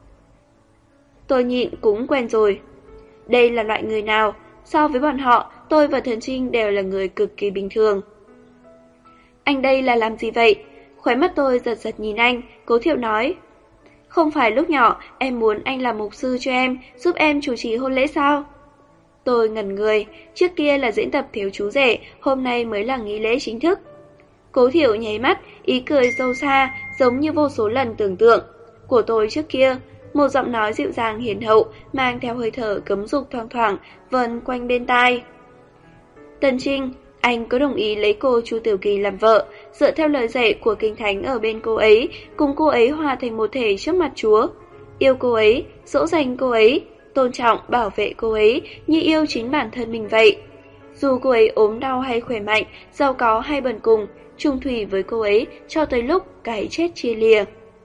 Tôi nhịn cũng quen rồi. Đây là loại người nào? So với bọn họ, tôi và Thần Trinh đều là người cực kỳ bình thường. Anh đây là làm gì vậy? Khóe mắt tôi giật giật nhìn anh. Cố Thiệu nói: Không phải lúc nhỏ em muốn anh làm mục sư cho em, giúp em chủ trì hôn lễ sao? Tôi ngẩn người, trước kia là diễn tập thiếu chú rể, hôm nay mới là nghi lễ chính thức. Cố Thiệu nháy mắt, ý cười sâu xa, giống như vô số lần tưởng tượng của tôi trước kia. Một giọng nói dịu dàng hiền hậu, mang theo hơi thở cấm dục thoang thoảng, vần quanh bên tai. Tần Trinh, anh có đồng ý lấy cô Chu Tiểu Kỳ làm vợ, dựa theo lời dạy của Kinh Thánh ở bên cô ấy, cùng cô ấy hòa thành một thể trước mặt Chúa. Yêu cô ấy, dỗ dành cô ấy, tôn trọng, bảo vệ cô ấy như yêu chính bản thân mình vậy. Dù cô ấy ốm đau hay khỏe mạnh, giàu có hay bần cùng, chung thủy với cô ấy cho tới lúc cái chết chia lìa.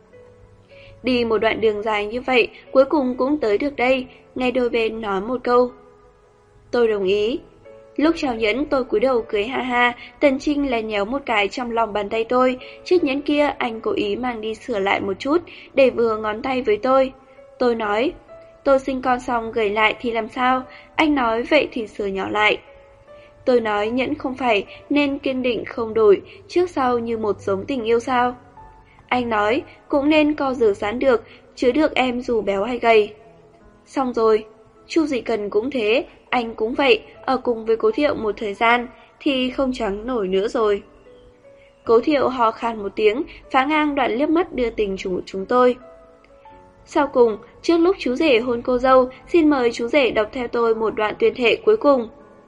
Đi một đoạn đường dài như vậy, cuối cùng cũng tới được đây, nghe đôi bên nói một câu: Tôi đồng ý. Lúc trao nhẫn tôi cúi đầu cười ha ha, Tần Trinh lén nhéo một cái trong lòng bàn tay tôi, chiếc nhẫn kia anh cố ý mang đi sửa lại một chút, để vừa ngón tay với tôi. Tôi nói: Tôi sinh con xong gửi lại thì làm sao? Anh nói vậy thì sửa nhỏ lại. Tôi nói nhẫn không phải nên kiên định không đổi, trước sau như một giống tình yêu sao? Anh nói cũng nên co rửa sán được, chứa được em dù béo hay gầy. Xong rồi, Chu Dị Cần cũng thế, anh cũng vậy, ở cùng với Cố Thiệu một thời gian thì không trắng nổi nữa rồi. Cố Thiệu ho khan một tiếng, phá ngang đoạn liếc mắt đưa tình chủ chúng tôi. Sau cùng, trước lúc chú rể hôn cô dâu, xin mời chú rể đọc theo tôi một đoạn tuyên thệ cuối cùng.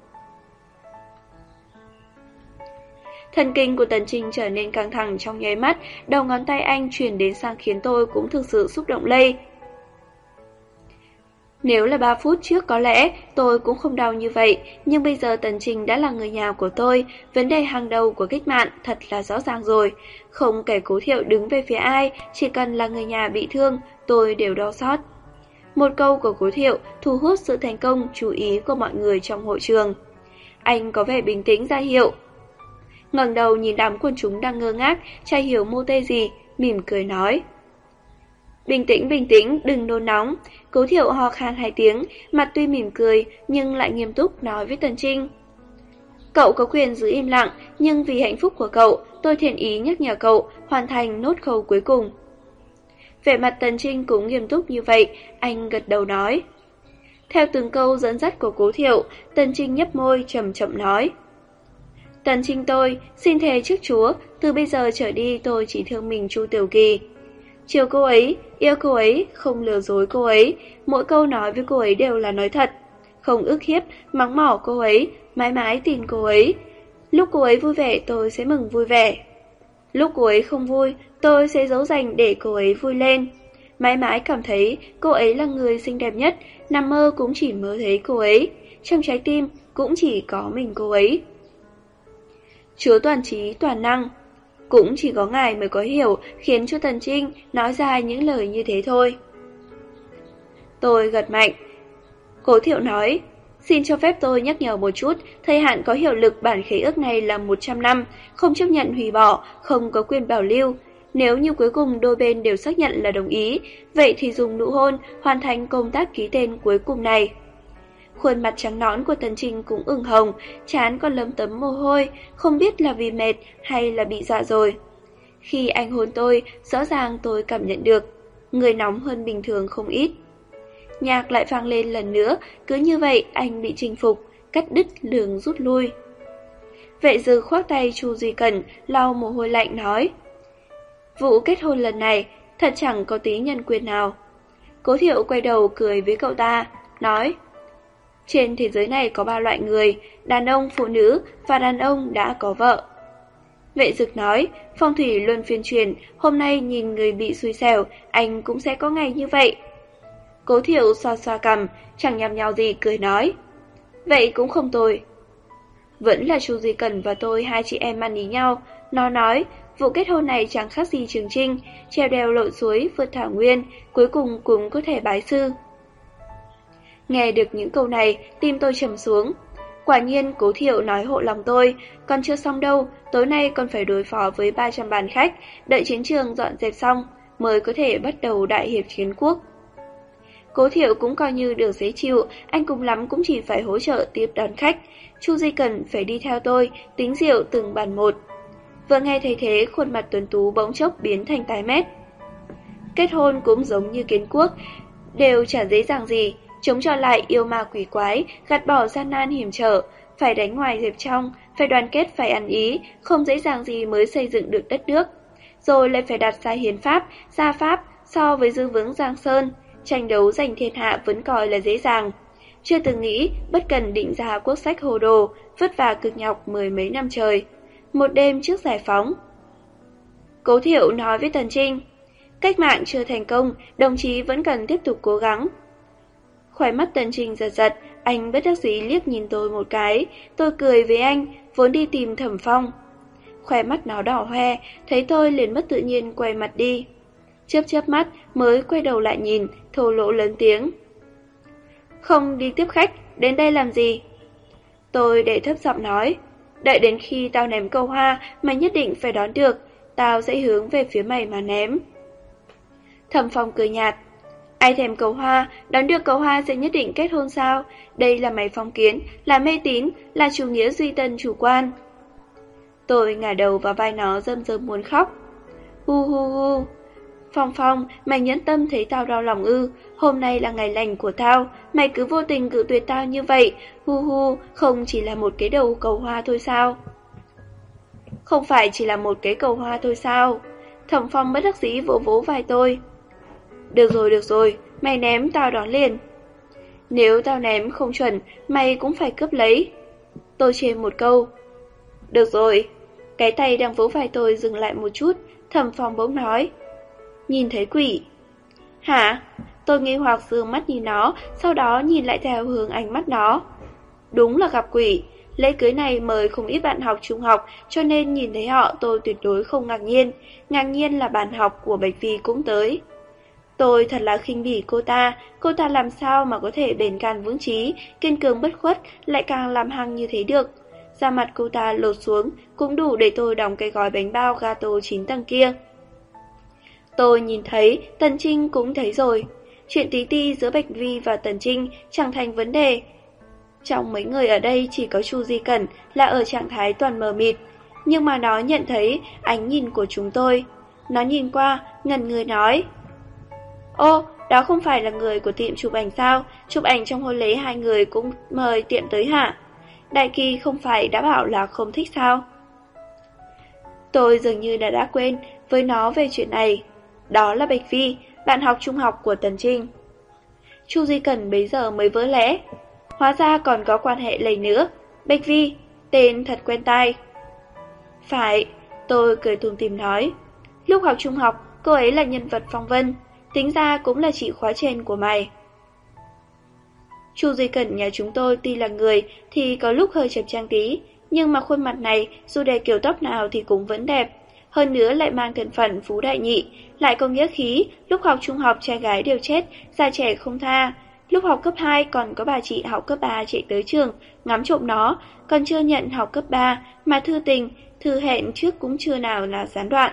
Thần kinh của Tần Trinh trở nên căng thẳng trong nháy mắt, đầu ngón tay anh chuyển đến sang khiến tôi cũng thực sự xúc động lây. Nếu là ba phút trước có lẽ tôi cũng không đau như vậy, nhưng bây giờ Tần Trinh đã là người nhà của tôi, vấn đề hàng đầu của cách mạng thật là rõ ràng rồi. Không kể Cố Thiệu đứng về phía ai, chỉ cần là người nhà bị thương, tôi đều đau xót. Một câu của Cố Thiệu thu hút sự thành công, chú ý của mọi người trong hội trường. Anh có vẻ bình tĩnh ra hiệu. Ngẩng đầu nhìn đám quần chúng đang ngơ ngác, chả hiểu mô tê gì, mỉm cười nói: Bình tĩnh, bình tĩnh, đừng nôn nóng. Cố Thiệu ho khan hai tiếng, mặt tuy mỉm cười nhưng lại nghiêm túc nói với Tần Trinh: Cậu có quyền giữ im lặng, nhưng vì hạnh phúc của cậu, tôi thiện ý nhắc nhở cậu hoàn thành nốt khâu cuối cùng. Vẻ mặt Tần Trinh cũng nghiêm túc như vậy, anh gật đầu nói. Theo từng câu dẫn dắt của Cố Thiệu, Tần Trinh nhấp môi chậm chậm nói: Tần Trinh tôi, xin thề trước Chúa, từ bây giờ trở đi tôi chỉ thương mình Chu Tiểu Kỳ. Chiều cô ấy, yêu cô ấy, không lừa dối cô ấy, mỗi câu nói với cô ấy đều là nói thật. Không ức hiếp, mắng mỏ cô ấy, mãi mãi tin cô ấy. Lúc cô ấy vui vẻ tôi sẽ mừng vui vẻ. Lúc cô ấy không vui, tôi sẽ giấu dành để cô ấy vui lên. Mãi mãi cảm thấy cô ấy là người xinh đẹp nhất, nằm mơ cũng chỉ mơ thấy cô ấy. Trong trái tim cũng chỉ có mình cô ấy. Chúa toàn trí toàn năng, cũng chỉ có Ngài mới có hiểu, khiến cho Tần Trinh nói ra những lời như thế thôi. Tôi gật mạnh. Cố Thiệu nói: Xin cho phép tôi nhắc nhở một chút, thời hạn có hiệu lực bản khế ước này là một trăm năm, không chấp nhận hủy bỏ, không có quyền bảo lưu. Nếu như cuối cùng đôi bên đều xác nhận là đồng ý, vậy thì dùng nụ hôn hoàn thành công tác ký tên cuối cùng này. Khuôn mặt trắng nõn của Tần Trinh cũng ửng hồng, trán còn lấm tấm mồ hôi, không biết là vì mệt hay là bị dọa rồi. Khi anh hôn tôi, rõ ràng tôi cảm nhận được, người nóng hơn bình thường không ít. Nhạc lại vang lên lần nữa, cứ như vậy anh bị chinh phục, cắt đứt đường rút lui. Vệ Dư khoác tay Chu Duy Cẩn, lau mồ hôi lạnh nói: Vụ kết hôn lần này thật chẳng có tí nhân quyền nào. Cố Thiệu quay đầu cười với cậu ta, nói: Trên thế giới này có ba loại người, đàn ông, phụ nữ và đàn ông đã có vợ. Vệ Dực nói, phong thủy luân phiên chuyển, hôm nay nhìn người bị xui xẻo, anh cũng sẽ có ngày như vậy. Cố Thiệu xoa xoa cằm, chẳng nhằm nhau gì cười nói. Vậy cũng không tồi. Vẫn là Chu Duy Cẩn và tôi hai chị em ăn ý nhau. Nó nói, vụ kết hôn này chẳng khác gì Trường Trinh, treo đèo lội suối, vượt thảo nguyên, cuối cùng cũng có thể bái sư. Nghe được những câu này, tim tôi trầm xuống. Quả nhiên Cố Thiệu nói hộ lòng tôi, còn chưa xong đâu, tối nay còn phải đối phó với ba trăm bàn khách, đợi chiến trường dọn dẹp xong mới có thể bắt đầu đại hiệp chiến quốc. Cố Thiệu cũng coi như được dễ chịu, anh cùng lắm cũng chỉ phải hỗ trợ tiếp đón khách. Chu Di Cần phải đi theo tôi, tính rượu từng bàn một. Vừa nghe thấy thế, khuôn mặt tuấn tú bỗng chốc biến thành tái mét. Kết hôn cũng giống như kiến quốc, đều chả dễ dàng gì, chống chọi lại yêu ma quỷ quái, gạt bỏ gian nan hiểm trở, phải đánh ngoài dẹp trong, phải đoàn kết phải ăn ý, không dễ dàng gì mới xây dựng được đất nước. Rồi lại phải đặt ra hiến pháp, gia pháp so với dư vững Giang Sơn. Tranh đấu giành thiên hạ vẫn coi là dễ dàng. Chưa từng nghĩ, bất cần định ra quốc sách hồ đồ, vất vả cực nhọc mười mấy năm trời. Một đêm trước giải phóng. Cố Thiệu nói với Tần Trinh, cách mạng chưa thành công, đồng chí vẫn cần tiếp tục cố gắng. Khóe mắt Tần Trinh giật giật, anh bất đắc dĩ liếc nhìn tôi một cái, tôi cười với anh, vốn đi tìm Thẩm Phong. Khóe mắt nó đỏ hoe, thấy tôi liền mất tự nhiên quay mặt đi. Chớp chớp mắt mới quay đầu lại nhìn, thô lỗ lớn tiếng. Không đi tiếp khách, đến đây làm gì? Tôi để thấp giọng nói, đợi đến khi tao ném cầu hoa, mày nhất định phải đón được, tao sẽ hướng về phía mày mà ném. Thẩm Phong cười nhạt, ai thèm cầu hoa, đón được cầu hoa sẽ nhất định kết hôn sao? Đây là mày phong kiến, là mê tín, là chủ nghĩa duy tân chủ quan. Tôi ngả đầu vào vai nó rơm rơm muốn khóc. Hu hu hu. Phong Phong, mày nhẫn tâm thấy tao đau lòng ư, hôm nay là ngày lành của tao, mày cứ vô tình cự tuyệt tao như vậy, hu hu, không chỉ là một cái đầu cầu hoa thôi sao? Không phải chỉ là một cái cầu hoa thôi sao? Thẩm Phong bất đắc dĩ vỗ vỗ vai tôi. Được rồi, được rồi, mày ném tao đón liền. Nếu tao ném không chuẩn, mày cũng phải cướp lấy. Tôi chê một câu. Được rồi, cái tay đang vỗ vai tôi dừng lại một chút, Thẩm Phong bỗng nói. Nhìn thấy quỷ. Hả? Tôi nghi hoặc dương mắt nhìn nó, sau đó nhìn lại theo hướng ánh mắt nó. Đúng là gặp quỷ. Lễ cưới này mời không ít bạn học trung học, cho nên nhìn thấy họ tôi tuyệt đối không ngạc nhiên. Ngạc nhiên là bạn học của Bạch Vi cũng tới. Tôi thật là khinh bỉ cô ta, cô ta làm sao mà có thể bền can vững chí, kiên cường bất khuất, lại càng làm hăng như thế được. Da mặt cô ta lột xuống, cũng đủ để tôi đóng cái gói bánh bao gato chín tầng kia. Tôi nhìn thấy, Tần Trinh cũng thấy rồi. Chuyện tí ti giữa Bạch Vi và Tần Trinh chẳng thành vấn đề. Trong mấy người ở đây chỉ có Chu Di Cẩn là ở trạng thái toàn mờ mịt. Nhưng mà nó nhận thấy ánh nhìn của chúng tôi. Nó nhìn qua, ngẩn người nói. Ô, đó không phải là người của tiệm chụp ảnh sao? Chụp ảnh trong hôn lễ hai người cũng mời tiệm tới hả? Đại Kỳ không phải đã bảo là không thích sao? Tôi dường như đã đã quên với nó về chuyện này. Đó là Bạch Vi, bạn học trung học của Tần Trinh. Chu Di Cẩn bấy giờ mới vỡ lẽ. Hóa ra còn có quan hệ lầy nữa. Bạch Vi, tên thật quen tai. Phải, tôi cười tủm tỉm nói. Lúc học trung học, cô ấy là nhân vật phong vân. Tính ra cũng là chị khóa trên của mày. Chu Di Cẩn nhà chúng tôi tuy là người thì có lúc hơi chập trang tí, nhưng mà khuôn mặt này dù để kiểu tóc nào thì cũng vẫn đẹp. Hơn nữa lại mang thân phận phú đại nhị, lại có nghĩa khí, lúc học trung học trai gái đều chết, già trẻ không tha. Lúc học cấp hai còn có bà chị học cấp ba chạy tới trường, ngắm trộm nó, còn chưa nhận học cấp ba, mà thư tình, thư hẹn trước cũng chưa nào là gián đoạn.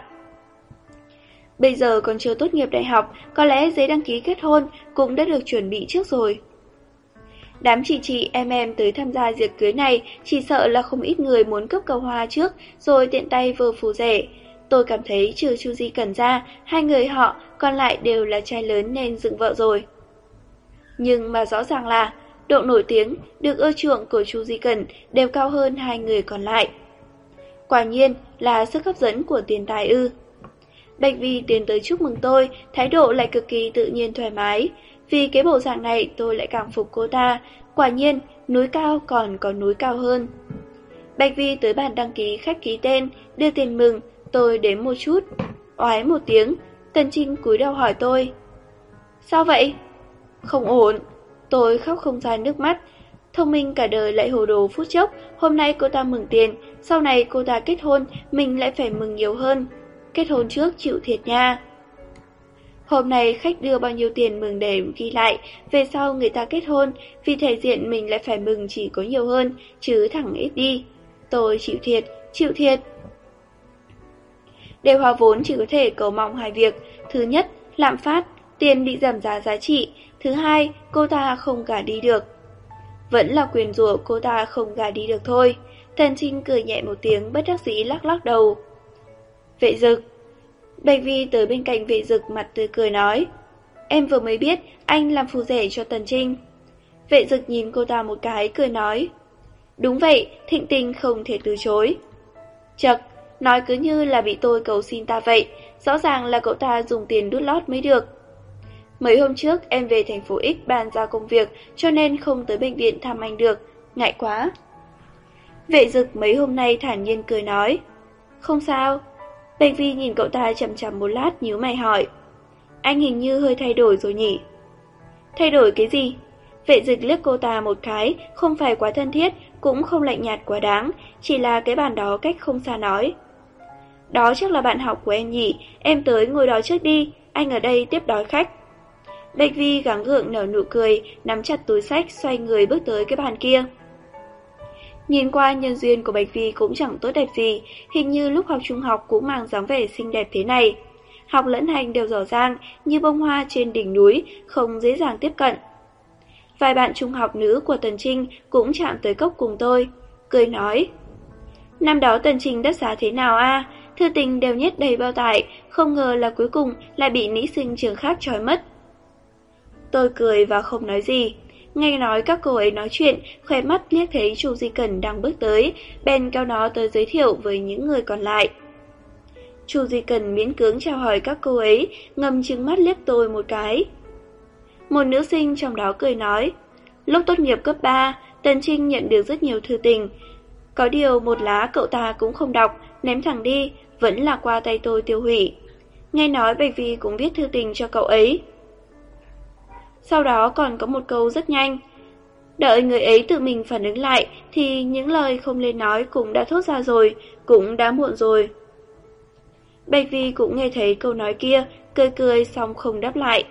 Bây giờ còn chưa tốt nghiệp đại học, có lẽ giấy đăng ký kết hôn cũng đã được chuẩn bị trước rồi. Đám chị chị em em tới tham gia tiệc cưới này chỉ sợ là không ít người muốn cướp cầu hoa trước rồi tiện tay vơ phù rể. Tôi cảm thấy trừ Chu Di Cẩn ra, hai người họ còn lại đều là trai lớn nên dựng vợ rồi. Nhưng mà rõ ràng là độ nổi tiếng, được ưa chuộng của Chu Di Cẩn đều cao hơn hai người còn lại. Quả nhiên là sức hấp dẫn của tiền tài ư. Bạch Vi tiến tới chúc mừng tôi, thái độ lại cực kỳ tự nhiên thoải mái. Vì cái bộ dạng này tôi lại cảm phục cô ta. Quả nhiên, núi cao còn có núi cao hơn. Bạch Vi tới bàn đăng ký khách ký tên, đưa tiền mừng, tôi đếm một chút. Oái một tiếng, Tần Trinh cúi đầu hỏi tôi. Sao vậy? Không ổn. Tôi khóc không ra nước mắt. Thông minh cả đời lại hồ đồ phút chốc, hôm nay cô ta mừng tiền, sau này cô ta kết hôn, mình lại phải mừng nhiều hơn. Kết hôn trước chịu thiệt nha. Hôm nay khách đưa bao nhiêu tiền mừng để ghi lại, về sau người ta kết hôn, vì thể diện mình lại phải mừng chỉ có nhiều hơn, chứ thẳng ít đi. Tôi chịu thiệt, chịu thiệt. Đều Hòa vốn chỉ có thể cầu mong hai việc. Thứ nhất, lạm phát, tiền bị giảm giá giá trị. Thứ hai, cô ta không gả đi được. Vẫn là quyền rủa cô ta không gả đi được thôi. Tần Trinh cười nhẹ một tiếng, bất đắc dĩ lắc lắc đầu. Vệ Dực. Bạch Vi tới bên cạnh Vệ Dực, mặt tươi cười nói. Em vừa mới biết anh làm phù rể cho Tần Trinh. Vệ Dực nhìn cô ta một cái, cười nói. Đúng vậy, thịnh tình không thể từ chối. Chật, nói cứ như là bị tôi cầu xin ta vậy, rõ ràng là cậu ta dùng tiền đút lót mới được. Mấy hôm trước em về thành phố X bàn giao công việc, cho nên không tới bệnh viện thăm anh được, ngại quá. Vệ Dực mấy hôm nay thản nhiên cười nói. Không sao. Bạch Vi nhìn cậu ta chằm chằm một lát, nhíu mày hỏi. Anh hình như hơi thay đổi rồi nhỉ? Thay đổi cái gì? Vệ Dực liếc cô ta một cái, không phải quá thân thiết, cũng không lạnh nhạt quá đáng, chỉ là cái bàn đó cách không xa nói. Đó chắc là bạn học của em nhỉ, em tới ngồi đó trước đi, anh ở đây tiếp đón khách. Bạch Vi gắng gượng nở nụ cười, nắm chặt túi xách, xoay người bước tới cái bàn kia. Nhìn qua nhân duyên của Bạch Vi cũng chẳng tốt đẹp gì, hình như lúc học trung học cũng mang dáng vẻ xinh đẹp thế này. Học lẫn hành đều giỏi giang, như bông hoa trên đỉnh núi, không dễ dàng tiếp cận. Vài bạn trung học nữ của Tần Trinh cũng chạm tới cốc cùng tôi, cười nói. Năm đó Tần Trinh đắt giá thế nào a? Thư tình đều nhét đầy bao tải, không ngờ là cuối cùng lại bị nữ sinh trường khác trói mất. Tôi cười và không nói gì. Nghe nói các cô ấy nói chuyện, khóe mắt liếc thấy Chu Di Cẩn đang bước tới, bèn kéo nó tới giới thiệu với những người còn lại. Chu Di Cẩn miễn cưỡng chào hỏi các cô ấy, ngầm trừng mắt liếc tôi một cái. Một nữ sinh trong đó cười nói, lúc tốt nghiệp cấp ba, Tần Trinh nhận được rất nhiều thư tình. Có điều một lá cậu ta cũng không đọc, ném thẳng đi, vẫn là qua tay tôi tiêu hủy. Nghe nói Bạch Vi cũng viết thư tình cho cậu ấy. Sau đó còn có một câu rất nhanh. Đợi người ấy tự mình phản ứng lại thì những lời không nên nói cũng đã thốt ra rồi, cũng đã muộn rồi. Bạch Vi cũng nghe thấy câu nói kia, cười cười xong không đáp lại.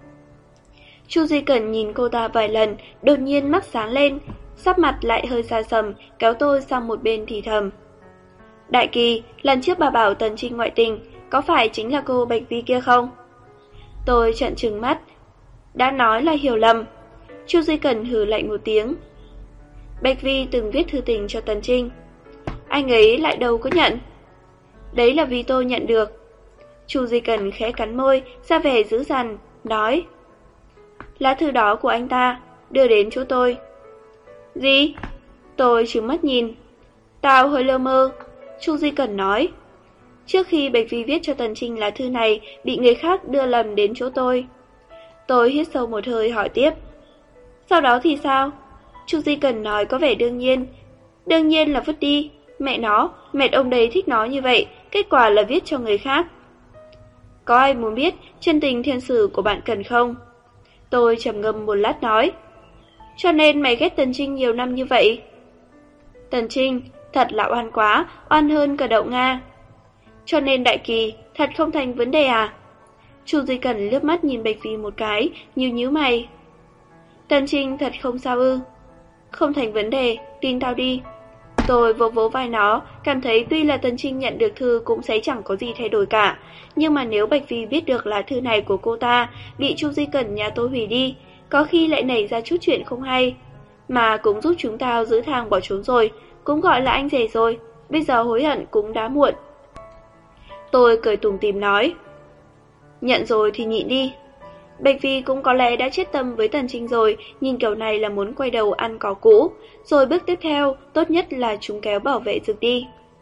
Chu Di Cẩn nhìn cô ta vài lần, đột nhiên mắt sáng lên, sắc mặt lại hơi xa sầm, kéo tôi sang một bên thì thầm. Đại Kỳ, lần trước bà bảo Tần Trinh ngoại tình, có phải chính là cô Bạch Vi kia không? Tôi trợn trừng mắt, đã nói là hiểu lầm. Chu Di Cẩn hừ lạnh một tiếng. Bạch Vi từng viết thư tình cho Tần Trinh. Anh ấy lại đâu có nhận. Đấy là vì tôi nhận được. Chu Di Cẩn khẽ cắn môi, ra vẻ dữ dằn, nói. Lá thư đó của anh ta, đưa đến chỗ tôi. Gì? Tôi trừng mắt nhìn. Tao hơi lơ mơ. Chu Di Cẩn nói. Trước khi Bạch Vi viết cho Tần Trinh lá thư này, bị người khác đưa lầm đến chỗ tôi. Tôi hít sâu một hơi hỏi tiếp. Sau đó thì sao? Chu Di Cẩn nói có vẻ đương nhiên. Đương nhiên là vứt đi. Mẹ nó, mẹ ông đấy thích nó như vậy, kết quả là viết cho người khác. Có ai muốn biết chân tình thiên sử của bạn Cần không? Tôi trầm ngâm một lát nói. Cho nên mày ghét Tần Trinh nhiều năm như vậy. Tần Trinh, thật là oan quá, oan hơn cả đậu Nga. Cho nên Đại Kỳ, thật không thành vấn đề à? Chu Di Cẩn liếc mắt nhìn Bạch Vi một cái, nhíu nhíu mày. Tần Trinh thật không sao ư? Không thành vấn đề, tin tao đi. Tôi vỗ vỗ vai nó, cảm thấy tuy là Tần Trinh nhận được thư cũng sẽ chẳng có gì thay đổi cả. Nhưng mà nếu Bạch Vi biết được lá thư này của cô ta, bị Chu Di Cẩn nhà tôi hủy đi, có khi lại nảy ra chút chuyện không hay. Mà cũng giúp chúng ta giữ thang bỏ trốn rồi, cũng gọi là anh rể rồi, bây giờ hối hận cũng đã muộn. Tôi cười tủm tỉm nói. Nhận rồi thì nhịn đi. Bạch Vi cũng có lẽ đã chết tâm với Tần Trinh rồi, nhìn kiểu này là muốn quay đầu ăn cỏ cũ. Rồi bước tiếp theo, tốt nhất là chúng kéo bảo Vệ Dực đi.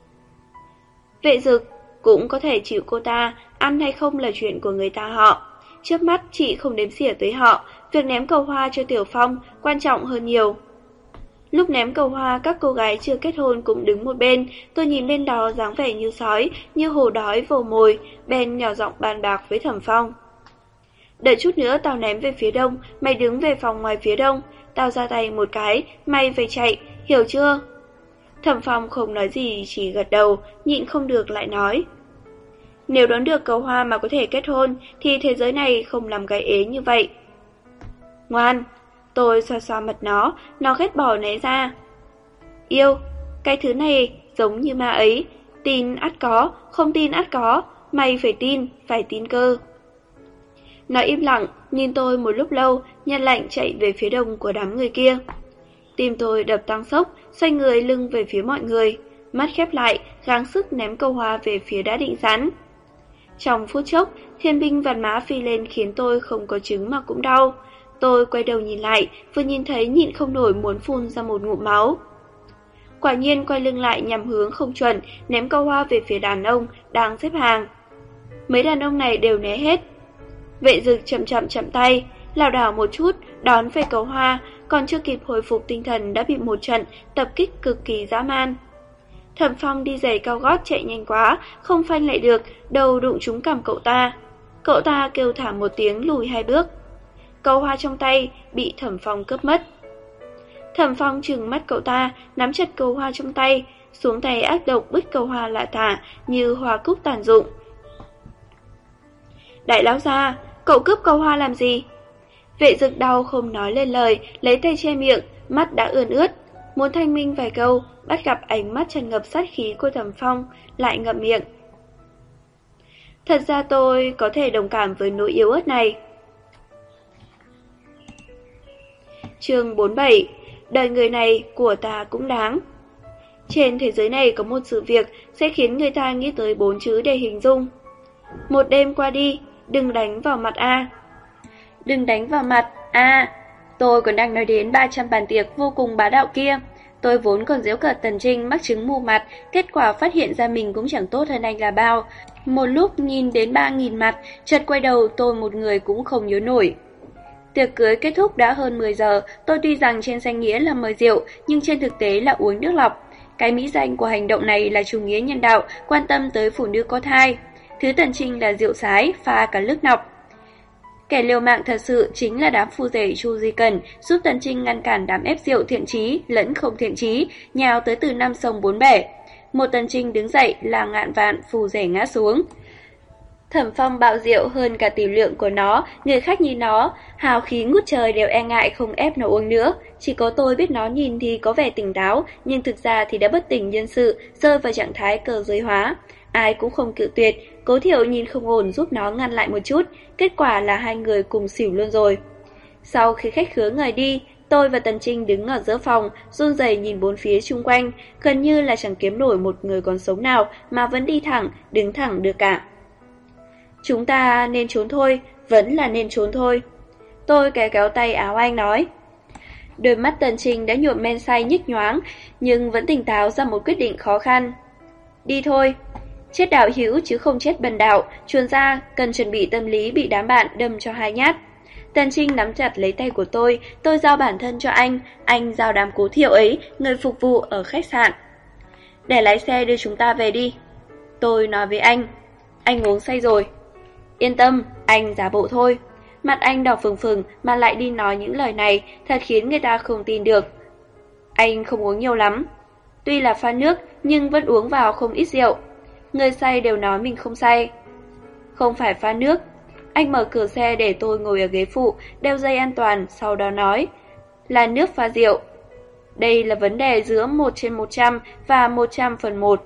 Vệ Dực cũng có thể chịu cô ta, ăn hay không là chuyện của người ta họ. Trước mắt chị không đếm xỉa tới họ, việc ném cầu hoa cho Tiểu Phong quan trọng hơn nhiều. Lúc ném cầu hoa, các cô gái chưa kết hôn cũng đứng một bên. Tôi nhìn lên đó dáng vẻ như sói, như hổ đói vồ mồi, bèn nhỏ giọng bàn bạc với Thẩm Phong. Đợi chút nữa tao ném về phía đông, mày đứng về phòng ngoài phía đông. Tao ra tay một cái, mày phải chạy, hiểu chưa? Thẩm Phong không nói gì, chỉ gật đầu, nhịn không được lại nói. Nếu đoán được cầu hoa mà có thể kết hôn, thì thế giới này không làm gái ế như vậy. Ngoan, tôi xoa xoa mặt nó, nó ghét bỏ né ra. Yêu, cái thứ này giống như ma ấy, tin ắt có, không tin ắt có, mày phải tin, phải tin cơ. Nó im lặng, nhìn tôi một lúc lâu, nhân lạnh chạy về phía đông của đám người kia. Tim tôi đập tăng sốc, xoay người lưng về phía mọi người, mắt khép lại, gắng sức ném cầu hoa về phía đã định sẵn. Trong phút chốc, thiên binh vạt má phi lên khiến tôi không có trứng mà cũng đau. Tôi quay đầu nhìn lại, vừa nhìn thấy nhịn không nổi muốn phun ra một ngụm máu. Quả nhiên quay lưng lại nhằm hướng không chuẩn, ném cầu hoa về phía đàn ông đang xếp hàng. Mấy đàn ông này đều né hết. Vệ Dực chậm chậm chậm tay, lảo đảo một chút, đón về cầu hoa, còn chưa kịp hồi phục tinh thần đã bị một trận tập kích cực kỳ dã man. Thẩm Phong đi giày cao gót chạy nhanh quá, không phanh lại được, đầu đụng trúng cằm cậu ta. Cậu ta kêu thảm một tiếng lùi hai bước. Cầu hoa trong tay bị Thẩm Phong cướp mất. Thẩm Phong trừng mắt cậu ta, nắm chặt cầu hoa trong tay, xuống tay ác độc bứt cầu hoa lạ tả như hoa cúc tàn dụng. Đại lão gia, cậu cướp cầu hoa làm gì? Vệ Dực đau không nói lên lời, lấy tay che miệng, mắt đã ươn ướt. Muốn thanh minh vài câu, bắt gặp ánh mắt tràn ngập sát khí của Thẩm Phong, lại ngậm miệng. Thật ra tôi có thể đồng cảm với nỗi yếu ớt này. Chương bốn mươi bảy. Đời người này của ta cũng đáng. Trên thế giới này có một sự việc sẽ khiến người ta nghĩ tới bốn chữ để hình dung. Một đêm qua đi, đừng đánh vào mặt A. Đừng đánh vào mặt A. Tôi còn đang nói đến ba trăm bàn tiệc vô cùng bá đạo kia. Tôi vốn còn giễu cợt Tần Trinh mắc chứng mù mặt, kết quả phát hiện ra mình cũng chẳng tốt hơn anh là bao. Một lúc nhìn đến ba nghìn mặt, chợt quay đầu tôi một người cũng không nhớ nổi. Tiệc cưới kết thúc đã hơn mười giờ, tôi tuy rằng trên danh nghĩa là mời rượu, nhưng trên thực tế là uống nước lọc. Cái mỹ danh của hành động này là chủ nghĩa nhân đạo, quan tâm tới phụ nữ có thai. Thứ Tần Trinh là rượu sái, pha cả nước nọc. Kẻ liều mạng thật sự chính là đám phu rể Chu Di Cần, giúp Tần Trinh ngăn cản đám ép rượu thiện chí lẫn không thiện chí, nhào tới từ năm sông bốn bể. Một Tần Trinh đứng dậy là ngạn vạn phù rể ngã xuống. Thẩm Phong bạo rượu hơn cả tỷ lượng của nó, người khác nhìn nó, hào khí ngút trời đều e ngại không ép nó uống nữa. Chỉ có tôi biết nó nhìn thì có vẻ tỉnh táo, nhưng thực ra thì đã bất tỉnh nhân sự, rơi vào trạng thái cơ giới hóa. Ai cũng không cự tuyệt, Cố Thiệu nhìn không ổn giúp nó ngăn lại một chút, kết quả là hai người cùng xỉu luôn rồi. Sau khi khách khứa người đi, tôi và Tần Trinh đứng ở giữa phòng, run rẩy nhìn bốn phía xung quanh, gần như là chẳng kiếm nổi một người còn sống nào mà vẫn đi thẳng, đứng thẳng được cả. Chúng ta nên trốn thôi, vẫn là nên trốn thôi. Tôi kéo kéo tay áo anh nói. Đôi mắt Tần Trinh đã nhuộm men say nhức nhoáng, nhưng vẫn tỉnh táo ra một quyết định khó khăn. Đi thôi. Chết đạo hữu chứ không chết bần đạo, chuồn ra cần chuẩn bị tâm lý bị đám bạn đâm cho hai nhát. Tần Trinh nắm chặt lấy tay của tôi, tôi giao bản thân cho anh, anh giao đám Cố Thiệu ấy, người phục vụ ở khách sạn. Để lái xe đưa chúng ta về đi. Tôi nói với anh, anh uống say rồi. Yên tâm, anh giả bộ thôi. Mặt anh đỏ phừng phừng mà lại đi nói những lời này, thật khiến người ta không tin được. Anh không uống nhiều lắm. Tuy là pha nước, nhưng vẫn uống vào không ít rượu. Người say đều nói mình không say. Không phải pha nước. Anh mở cửa xe để tôi ngồi ở ghế phụ, đeo dây an toàn, sau đó nói. Là nước pha rượu. Đây là vấn đề giữa một trên một trăm và một trăm phần một.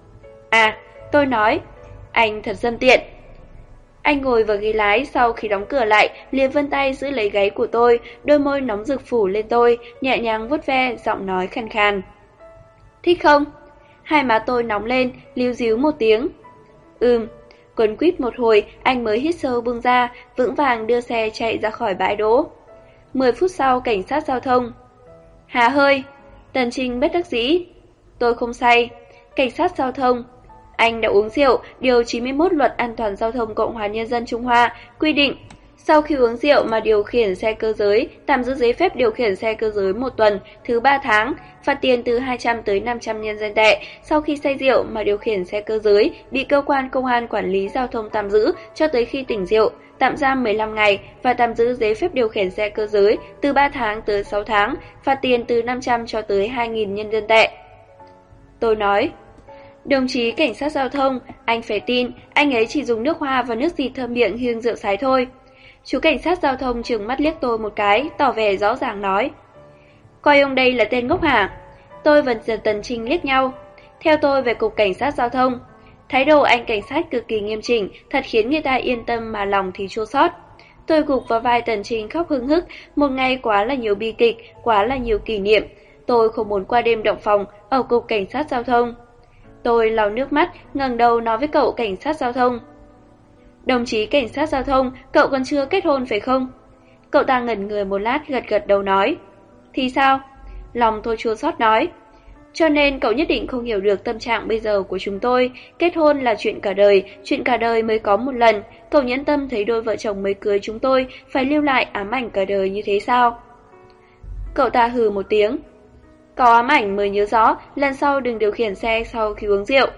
À, tôi nói. Anh thật dâm tiện. Anh ngồi vào ghế lái, sau khi đóng cửa lại, liền vươn tay giữ lấy gáy của tôi, đôi môi nóng rực phủ lên tôi, nhẹ nhàng vuốt ve, giọng nói khàn khàn. Thích không? Hai má tôi nóng lên, líu díu một tiếng. Ừm. Quấn quýt một hồi, anh mới hít sâu buông ra, vững vàng đưa xe chạy ra khỏi bãi đỗ. Mười phút sau, cảnh sát giao thông. Hà hơi. Tần Trinh bất đắc dĩ. Tôi không say. Cảnh sát giao thông. Anh đã uống rượu, điều chín mươi mốt Luật An toàn Giao thông Cộng hòa Nhân dân Trung Hoa quy định, Sau khi uống rượu mà điều khiển xe cơ giới, tạm giữ giấy phép điều khiển xe cơ giới một tuần, thứ ba tháng, phạt tiền từ hai trăm tới năm trăm nhân dân tệ. Sau khi say rượu mà điều khiển xe cơ giới, bị cơ quan công an quản lý giao thông tạm giữ cho tới khi tỉnh rượu, tạm giam mười lăm ngày và tạm giữ giấy phép điều khiển xe cơ giới từ ba tháng tới sáu tháng, phạt tiền từ năm trăm cho tới hai nghìn nhân dân tệ. Tôi nói, đồng chí cảnh sát giao thông, anh phải tin, anh ấy chỉ dùng nước hoa và nước xịt thơm miệng hiêng rượu sái thôi. Chú cảnh sát giao thông trừng mắt liếc tôi một cái, tỏ vẻ rõ ràng nói, coi ông đây là tên ngốc hả? Tôi và Tần Trinh liếc nhau. Theo tôi về cục cảnh sát giao thông, thái độ anh cảnh sát cực kỳ nghiêm chỉnh, thật khiến người ta yên tâm mà lòng thì chua xót. Tôi gục vào vai Tần Trinh khóc hưng hức, một ngày quá là nhiều bi kịch, quá là nhiều kỷ niệm. Tôi không muốn qua đêm động phòng ở cục cảnh sát giao thông. Tôi lau nước mắt, ngẩng đầu nói với cậu cảnh sát giao thông, đồng chí cảnh sát giao thông, cậu còn chưa kết hôn phải không? Cậu ta ngẩn người một lát, gật gật đầu nói, thì sao? Lòng tôi chua xót nói, cho nên cậu nhất định không hiểu được tâm trạng bây giờ của chúng tôi. Kết hôn là chuyện cả đời, chuyện cả đời mới có một lần. Cậu nhẫn tâm thấy đôi vợ chồng mới cưới chúng tôi phải lưu lại ám ảnh cả đời như thế sao? Cậu ta hừ một tiếng, có ám ảnh mới nhớ rõ, lần sau đừng điều khiển xe sau khi uống rượu.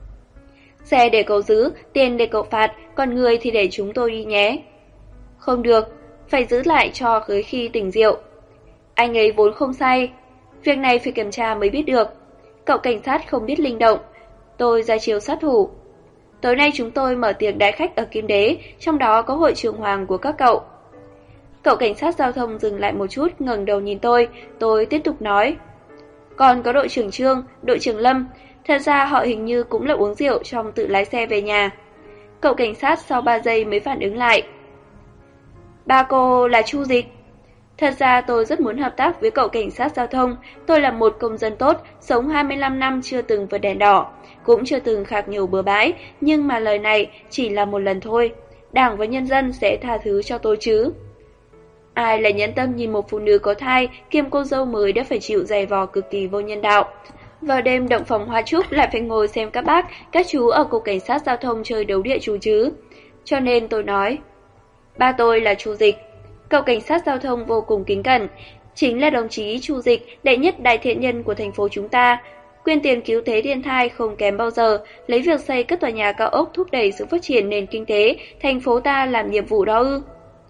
Xe để cậu giữ, tiền để cậu phạt, còn người thì để chúng tôi đi nhé. Không được, phải giữ lại cho tới khi tỉnh rượu. Anh ấy vốn không say, việc này phải kiểm tra mới biết được. Cậu cảnh sát không biết linh động. Tôi ra chiếu sát thủ. Tối nay chúng tôi mở tiệc đãi khách ở Kim Đế, trong đó có hội trường hoàng của các cậu. Cậu cảnh sát giao thông dừng lại một chút, ngẩng đầu nhìn tôi. Tôi tiếp tục nói, còn có đội trưởng Trương, đội trưởng Lâm. Thật ra họ hình như cũng là uống rượu trong tự lái xe về nhà. Cậu cảnh sát sau ba giây mới phản ứng lại. Ba cô là Chu Dịch. Thật ra tôi rất muốn hợp tác với cậu cảnh sát giao thông. Tôi là một công dân tốt, sống hai mươi lăm năm chưa từng vượt đèn đỏ, cũng chưa từng khạc nhổ bừa bãi, nhưng mà lời này chỉ là một lần thôi. Đảng và nhân dân sẽ tha thứ cho tôi chứ. Ai lại nhẫn tâm nhìn một phụ nữ có thai kiêm cô dâu mới đã phải chịu dày vò cực kỳ vô nhân đạo. Vào đêm động phòng hoa trúc lại phải ngồi xem các bác, các chú ở cục cảnh sát giao thông chơi đấu địa chủ chứ. Cho nên tôi nói, ba tôi là Chu Dịch. Cậu cảnh sát giao thông vô cùng kính cẩn, chính là đồng chí Chu Dịch, đệ nhất đại thiện nhân của thành phố chúng ta. Quyên tiền cứu thế thiên thai không kém bao giờ, lấy việc xây các tòa nhà cao ốc thúc đẩy sự phát triển nền kinh tế thành phố ta làm nhiệm vụ đó ư?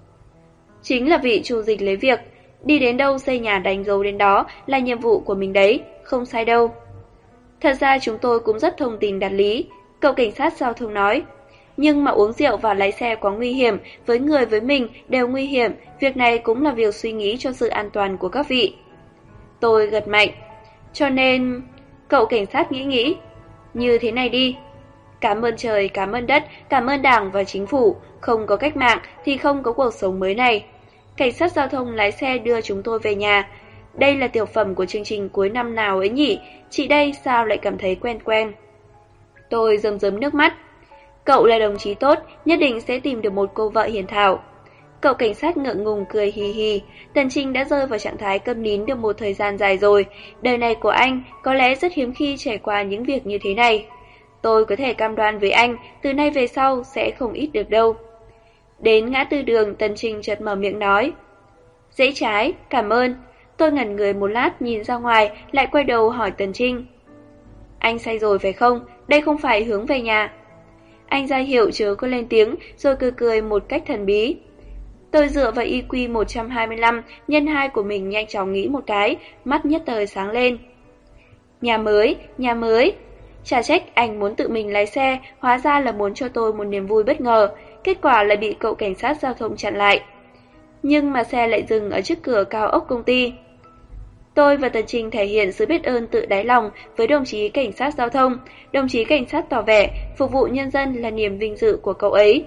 Chính là vị Chu Dịch lấy việc, đi đến đâu xây nhà đánh dấu đến đó là nhiệm vụ của mình đấy, không sai đâu. Thật ra chúng tôi cũng rất thông tình đạt lý, cậu cảnh sát giao thông nói. Nhưng mà uống rượu và lái xe quá nguy hiểm, với người với mình đều nguy hiểm, việc này cũng là việc suy nghĩ cho sự an toàn của các vị. Tôi gật mạnh, cho nên... Cậu cảnh sát nghĩ nghĩ, như thế này đi. Cảm ơn trời, cảm ơn đất, cảm ơn đảng và chính phủ, không có cách mạng thì không có cuộc sống mới này. Cảnh sát giao thông lái xe đưa chúng tôi về nhà. Đây là tiểu phẩm của chương trình cuối năm nào ấy nhỉ? Chị đây sao lại cảm thấy quen quen? Tôi rơm rớm nước mắt. Cậu là đồng chí tốt, nhất định sẽ tìm được một cô vợ hiền thảo. Cậu cảnh sát ngượng ngùng cười hì hì. Tần Trinh đã rơi vào trạng thái câm nín được một thời gian dài rồi. Đời này của anh có lẽ rất hiếm khi trải qua những việc như thế này. Tôi có thể cam đoan với anh, từ nay về sau sẽ không ít được đâu. Đến ngã tư đường, Tần Trinh chợt mở miệng nói. Dễ trái, cảm ơn. Tôi ngẩn người một lát nhìn ra ngoài, lại quay đầu hỏi Tần Trinh. Anh say rồi phải không? Đây không phải hướng về nhà. Anh ra hiệu chớ có lên tiếng, rồi cười cười một cách thần bí. Tôi dựa vào i kiu một trăm hai mươi lăm nhân hai của mình nhanh chóng nghĩ một cái, mắt nhất thời sáng lên. Nhà mới, nhà mới. Chả trách anh muốn tự mình lái xe, hóa ra là muốn cho tôi một niềm vui bất ngờ. Kết quả là bị cậu cảnh sát giao thông chặn lại. Nhưng mà xe lại dừng ở trước cửa cao ốc công ty. Tôi và Tần Trinh thể hiện sự biết ơn tự đáy lòng với đồng chí cảnh sát giao thông. Đồng chí cảnh sát tỏ vẻ phục vụ nhân dân là niềm vinh dự của cậu ấy.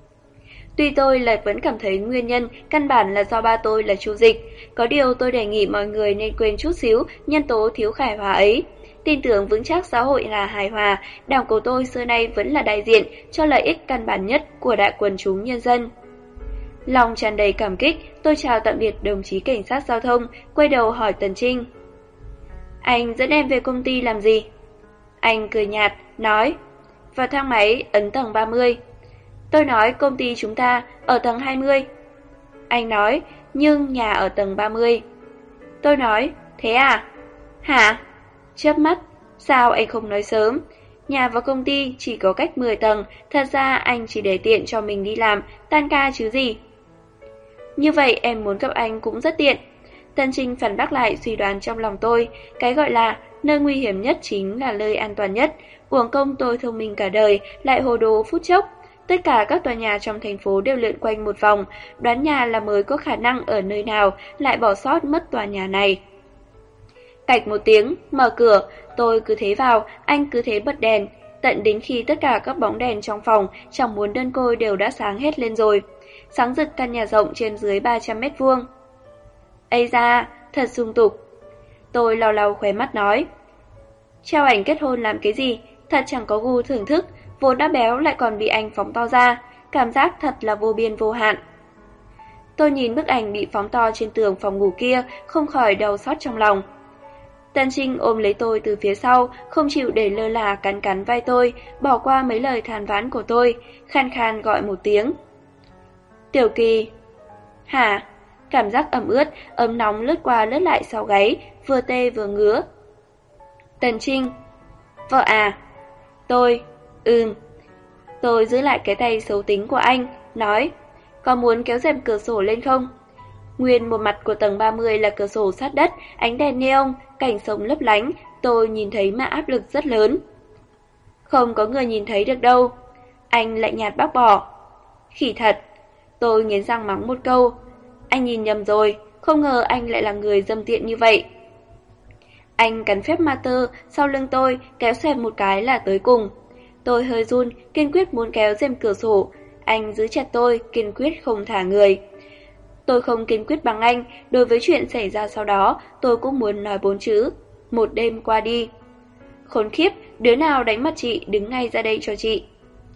Tuy tôi lại vẫn cảm thấy nguyên nhân căn bản là do ba tôi là Chu Dịch. Có điều tôi đề nghị mọi người nên quên chút xíu nhân tố thiếu khải hòa ấy. Tin tưởng vững chắc xã hội là hài hòa, đảng của tôi xưa nay vẫn là đại diện cho lợi ích căn bản nhất của đại quần chúng nhân dân. Lòng tràn đầy cảm kích, tôi chào tạm biệt đồng chí cảnh sát giao thông, quay đầu hỏi Tần Trinh. Anh dẫn em về công ty làm gì? Anh cười nhạt, nói, vào thang máy ấn tầng ba mươi. Tôi nói công ty chúng ta ở tầng hai mươi. Anh nói, nhưng nhà ở tầng ba mươi. Tôi nói, thế à? Hả? Chớp mắt, sao anh không nói sớm? Nhà và công ty chỉ có cách mười tầng, thật ra anh chỉ để tiện cho mình đi làm, tan ca chứ gì. Như vậy em muốn gặp anh cũng rất tiện. Tân Trinh phản bác lại suy đoán trong lòng tôi, cái gọi là nơi nguy hiểm nhất chính là nơi an toàn nhất. Uổng công tôi thông minh cả đời, lại hồ đồ phút chốc. Tất cả các tòa nhà trong thành phố đều lượn quanh một vòng, đoán nhà là mới có khả năng ở nơi nào, lại bỏ sót mất tòa nhà này. Cạch một tiếng, mở cửa, tôi cứ thế vào, anh cứ thế bật đèn, tận đến khi tất cả các bóng đèn trong phòng, chẳng muốn đơn côi đều đã sáng hết lên rồi. Sáng rực căn nhà rộng trên dưới ba trăm mét vuông. Ây da, thật sung tục. Tôi lau lau khóe mắt nói. Treo ảnh kết hôn làm cái gì, thật chẳng có gu thưởng thức, vốn đã béo lại còn bị anh phóng to ra, cảm giác thật là vô biên vô hạn. Tôi nhìn bức ảnh bị phóng to trên tường phòng ngủ kia, không khỏi đau xót trong lòng. Tân Trinh ôm lấy tôi từ phía sau, không chịu để lơ là cắn cắn vai tôi, bỏ qua mấy lời than vãn của tôi, khan khan gọi một tiếng. Tiểu Kỳ. Hả? Cảm giác ẩm ướt, ấm nóng lướt qua lướt lại sau gáy, vừa tê vừa ngứa. Tân Trinh. Vợ à? Tôi. Ừm. Tôi giữ lại cái tay xấu tính của anh, nói, có muốn kéo rèm cửa sổ lên không? Nguyên một mặt của tầng ba mươi là cửa sổ sát đất, ánh đèn neon, cảnh sống lấp lánh, tôi nhìn thấy mà áp lực rất lớn. Không có người nhìn thấy được đâu. Anh lạnh nhạt bác bỏ. Khỉ thật. Tôi nghiến răng mắng một câu. Anh nhìn nhầm rồi, không ngờ anh lại là người dâm tiện như vậy. Anh cắn phép ma tơ sau lưng tôi, kéo xẹp một cái là tới cùng. Tôi hơi run, kiên quyết muốn kéo rèm cửa sổ. Anh giữ chặt tôi, kiên quyết không thả người. Tôi không kiên quyết bằng anh, đối với chuyện xảy ra sau đó, tôi cũng muốn nói bốn chữ. Một đêm qua đi. Khốn khiếp, đứa nào đánh mặt chị đứng ngay ra đây cho chị.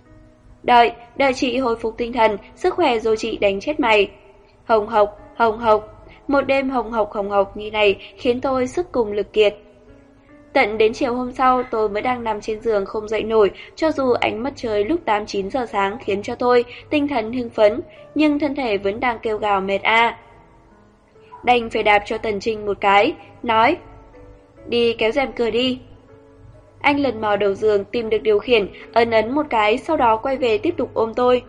Đợi, đợi chị hồi phục tinh thần, sức khỏe rồi chị đánh chết mày. Hồng hộc, hồng hộc. Một đêm hồng hộc hồng hộc như này khiến tôi sức cùng lực kiệt. Tận đến chiều hôm sau tôi mới đang nằm trên giường không dậy nổi, cho dù ánh mặt trời lúc tám chín giờ sáng khiến cho tôi tinh thần hưng phấn, nhưng thân thể vẫn đang kêu gào mệt a. Đành phải đạp cho Tần Trinh một cái, nói, đi kéo rèm cửa đi. Anh lần mò đầu giường tìm được điều khiển, ấn ấn một cái, sau đó quay về tiếp tục ôm tôi.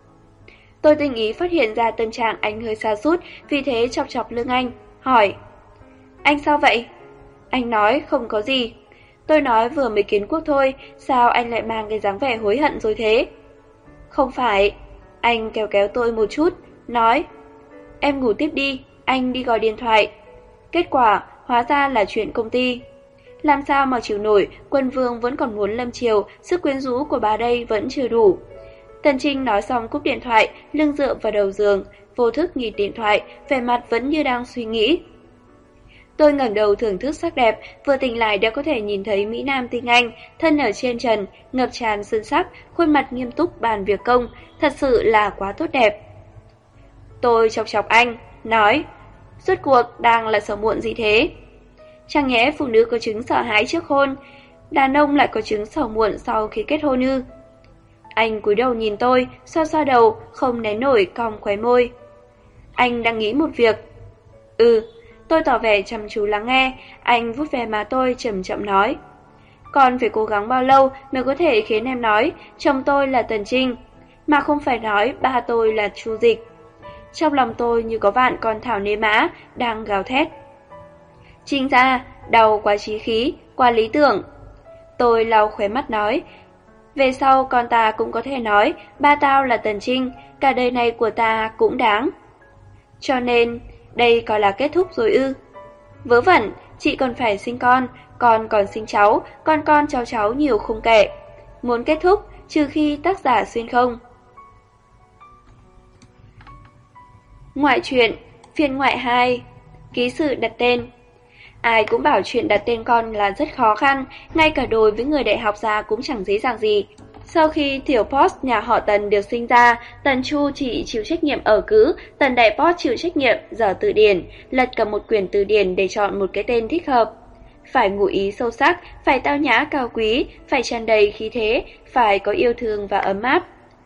Tôi tinh ý phát hiện ra tâm trạng anh hơi sa sút, vì thế chọc chọc lưng anh, hỏi, anh sao vậy? Anh nói không có gì. Tôi nói vừa mới kiến quốc thôi, sao anh lại mang cái dáng vẻ hối hận rồi thế? Không phải. Anh kéo kéo tôi một chút, nói, em ngủ tiếp đi, anh đi gọi điện thoại. Kết quả hóa ra là chuyện công ty. Làm sao mà chịu nổi, Quân Vương vẫn còn muốn lâm chiều, sức quyến rũ của bà đây vẫn chưa đủ. Tần Trinh nói xong cúp điện thoại, lưng dựa vào đầu giường, vô thức nhìn điện thoại, vẻ mặt vẫn như đang suy nghĩ. Tôi ngẩng đầu thưởng thức sắc đẹp, vừa tỉnh lại đã có thể nhìn thấy Mỹ Nam tinh anh, thân ở trên trần, ngập tràn sơn sắc, khuôn mặt nghiêm túc bàn việc công, thật sự là quá tốt đẹp. Tôi chọc chọc anh, nói, rốt cuộc đang là sầu muộn gì thế? Chẳng nhẽ phụ nữ có chứng sợ hãi trước hôn, đàn ông lại có chứng sầu muộn sau khi kết hôn ư? Anh cúi đầu nhìn tôi, xoa xoa đầu, không nén nổi cong khóe môi. Anh đang nghĩ một việc. Ừ. Tôi tỏ vẻ chăm chú lắng nghe, anh vuốt ve má tôi chậm chậm nói. Còn phải cố gắng bao lâu mới có thể khiến em nói chồng tôi là Tần Trinh, mà không phải nói ba tôi là Chu Dịch. Trong lòng tôi như có vạn con thảo nê mã đang gào thét. Trinh ra, đau quá chí khí, quá lý tưởng. Tôi lau khóe mắt nói, về sau con ta cũng có thể nói ba tao là Tần Trinh, cả đời này của ta cũng đáng. Cho nên đây coi là kết thúc rồi ư? Vớ vẩn, chị còn phải sinh con, con còn sinh cháu, con con cháu cháu nhiều không kể. Muốn kết thúc, trừ khi tác giả xuyên không. Ngoại truyện, phiên ngoại hai, ký sự đặt tên. Ai cũng bảo chuyện đặt tên con là rất khó khăn, ngay cả đối với người đại học ra cũng chẳng dễ dàng gì. Sau khi tiểu Post nhà họ Tần được sinh ra, Tần Chu chỉ chịu trách nhiệm ở cữ, Tần Đại Post chịu trách nhiệm dở từ điển, lật cả một quyển từ điển để chọn một cái tên thích hợp. Phải ngụ ý sâu sắc, phải tao nhã cao quý, phải tràn đầy khí thế, phải có yêu thương và ấm áp.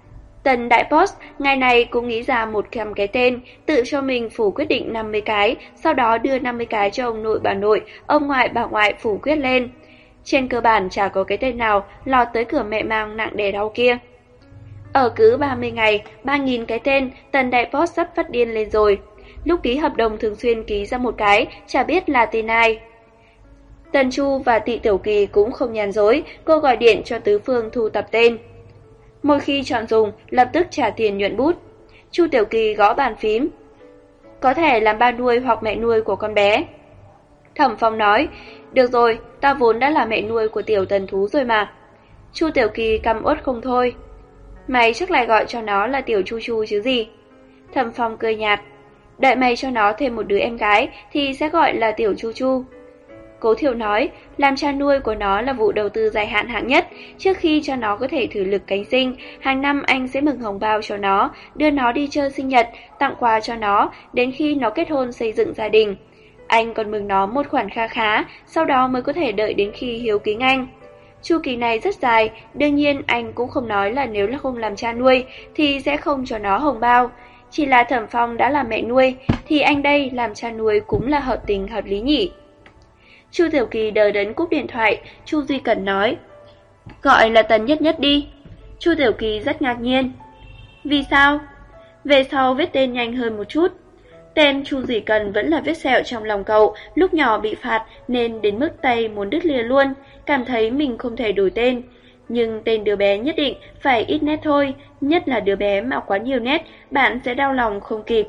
Tần đại boss ngày này cũng nghĩ ra một trăm cái tên, tự cho mình phủ quyết định năm mươi cái, sau đó đưa năm mươi cái cho ông nội bà nội, ông ngoại bà ngoại phủ quyết lên. Trên cơ bản chả có cái tên nào lọt tới cửa mẹ mang nặng đè đau kia. Ở cứ ba mươi ngày, ba nghìn cái tên, Tần đại boss sắp phát điên lên rồi. Lúc ký hợp đồng thường xuyên ký ra một cái, chả biết là tên ai. Tần Chu và Tị Tiểu Kỳ cũng không nhàn rỗi, cô gọi điện cho tứ phương thu tập tên. Mỗi khi chọn dùng, lập tức trả tiền nhuận bút. Chu Tiểu Kỳ gõ bàn phím. Có thể làm ba nuôi hoặc mẹ nuôi của con bé. Thẩm Phong nói, được rồi, ta vốn đã là mẹ nuôi của tiểu tần thú rồi mà. Chu Tiểu Kỳ căm uất không thôi. Mày chắc lại gọi cho nó là tiểu Chu Chu chứ gì. Thẩm Phong cười nhạt. Đợi mày cho nó thêm một đứa em gái thì sẽ gọi là tiểu Chu Chu. Cố Thiệu nói, làm cha nuôi của nó là vụ đầu tư dài hạn hạng nhất. Trước khi cho nó có thể thử lực cánh sinh, hàng năm anh sẽ mừng hồng bao cho nó, đưa nó đi chơi sinh nhật, tặng quà cho nó, đến khi nó kết hôn xây dựng gia đình. Anh còn mừng nó một khoản kha khá, sau đó mới có thể đợi đến khi hiếu kính anh. Chu kỳ này rất dài, đương nhiên anh cũng không nói là nếu là không làm cha nuôi thì sẽ không cho nó hồng bao. Chỉ là Thẩm Phong đã là mẹ nuôi, thì anh đây làm cha nuôi cũng là hợp tình hợp lý nhỉ. Chu Tiểu Kỳ đờ đẫn cúp điện thoại, Chu Duy Cẩn nói, gọi là Tần Nhất Nhất đi. Chu Tiểu Kỳ rất ngạc nhiên. Vì sao? Về sau viết tên nhanh hơn một chút. Tên Chu Duy Cẩn vẫn là vết sẹo trong lòng cậu, lúc nhỏ bị phạt nên đến mức tay muốn đứt lìa luôn, cảm thấy mình không thể đổi tên. Nhưng tên đứa bé nhất định phải ít nét thôi, nhất là đứa bé mà quá nhiều nét, bạn sẽ đau lòng không kịp.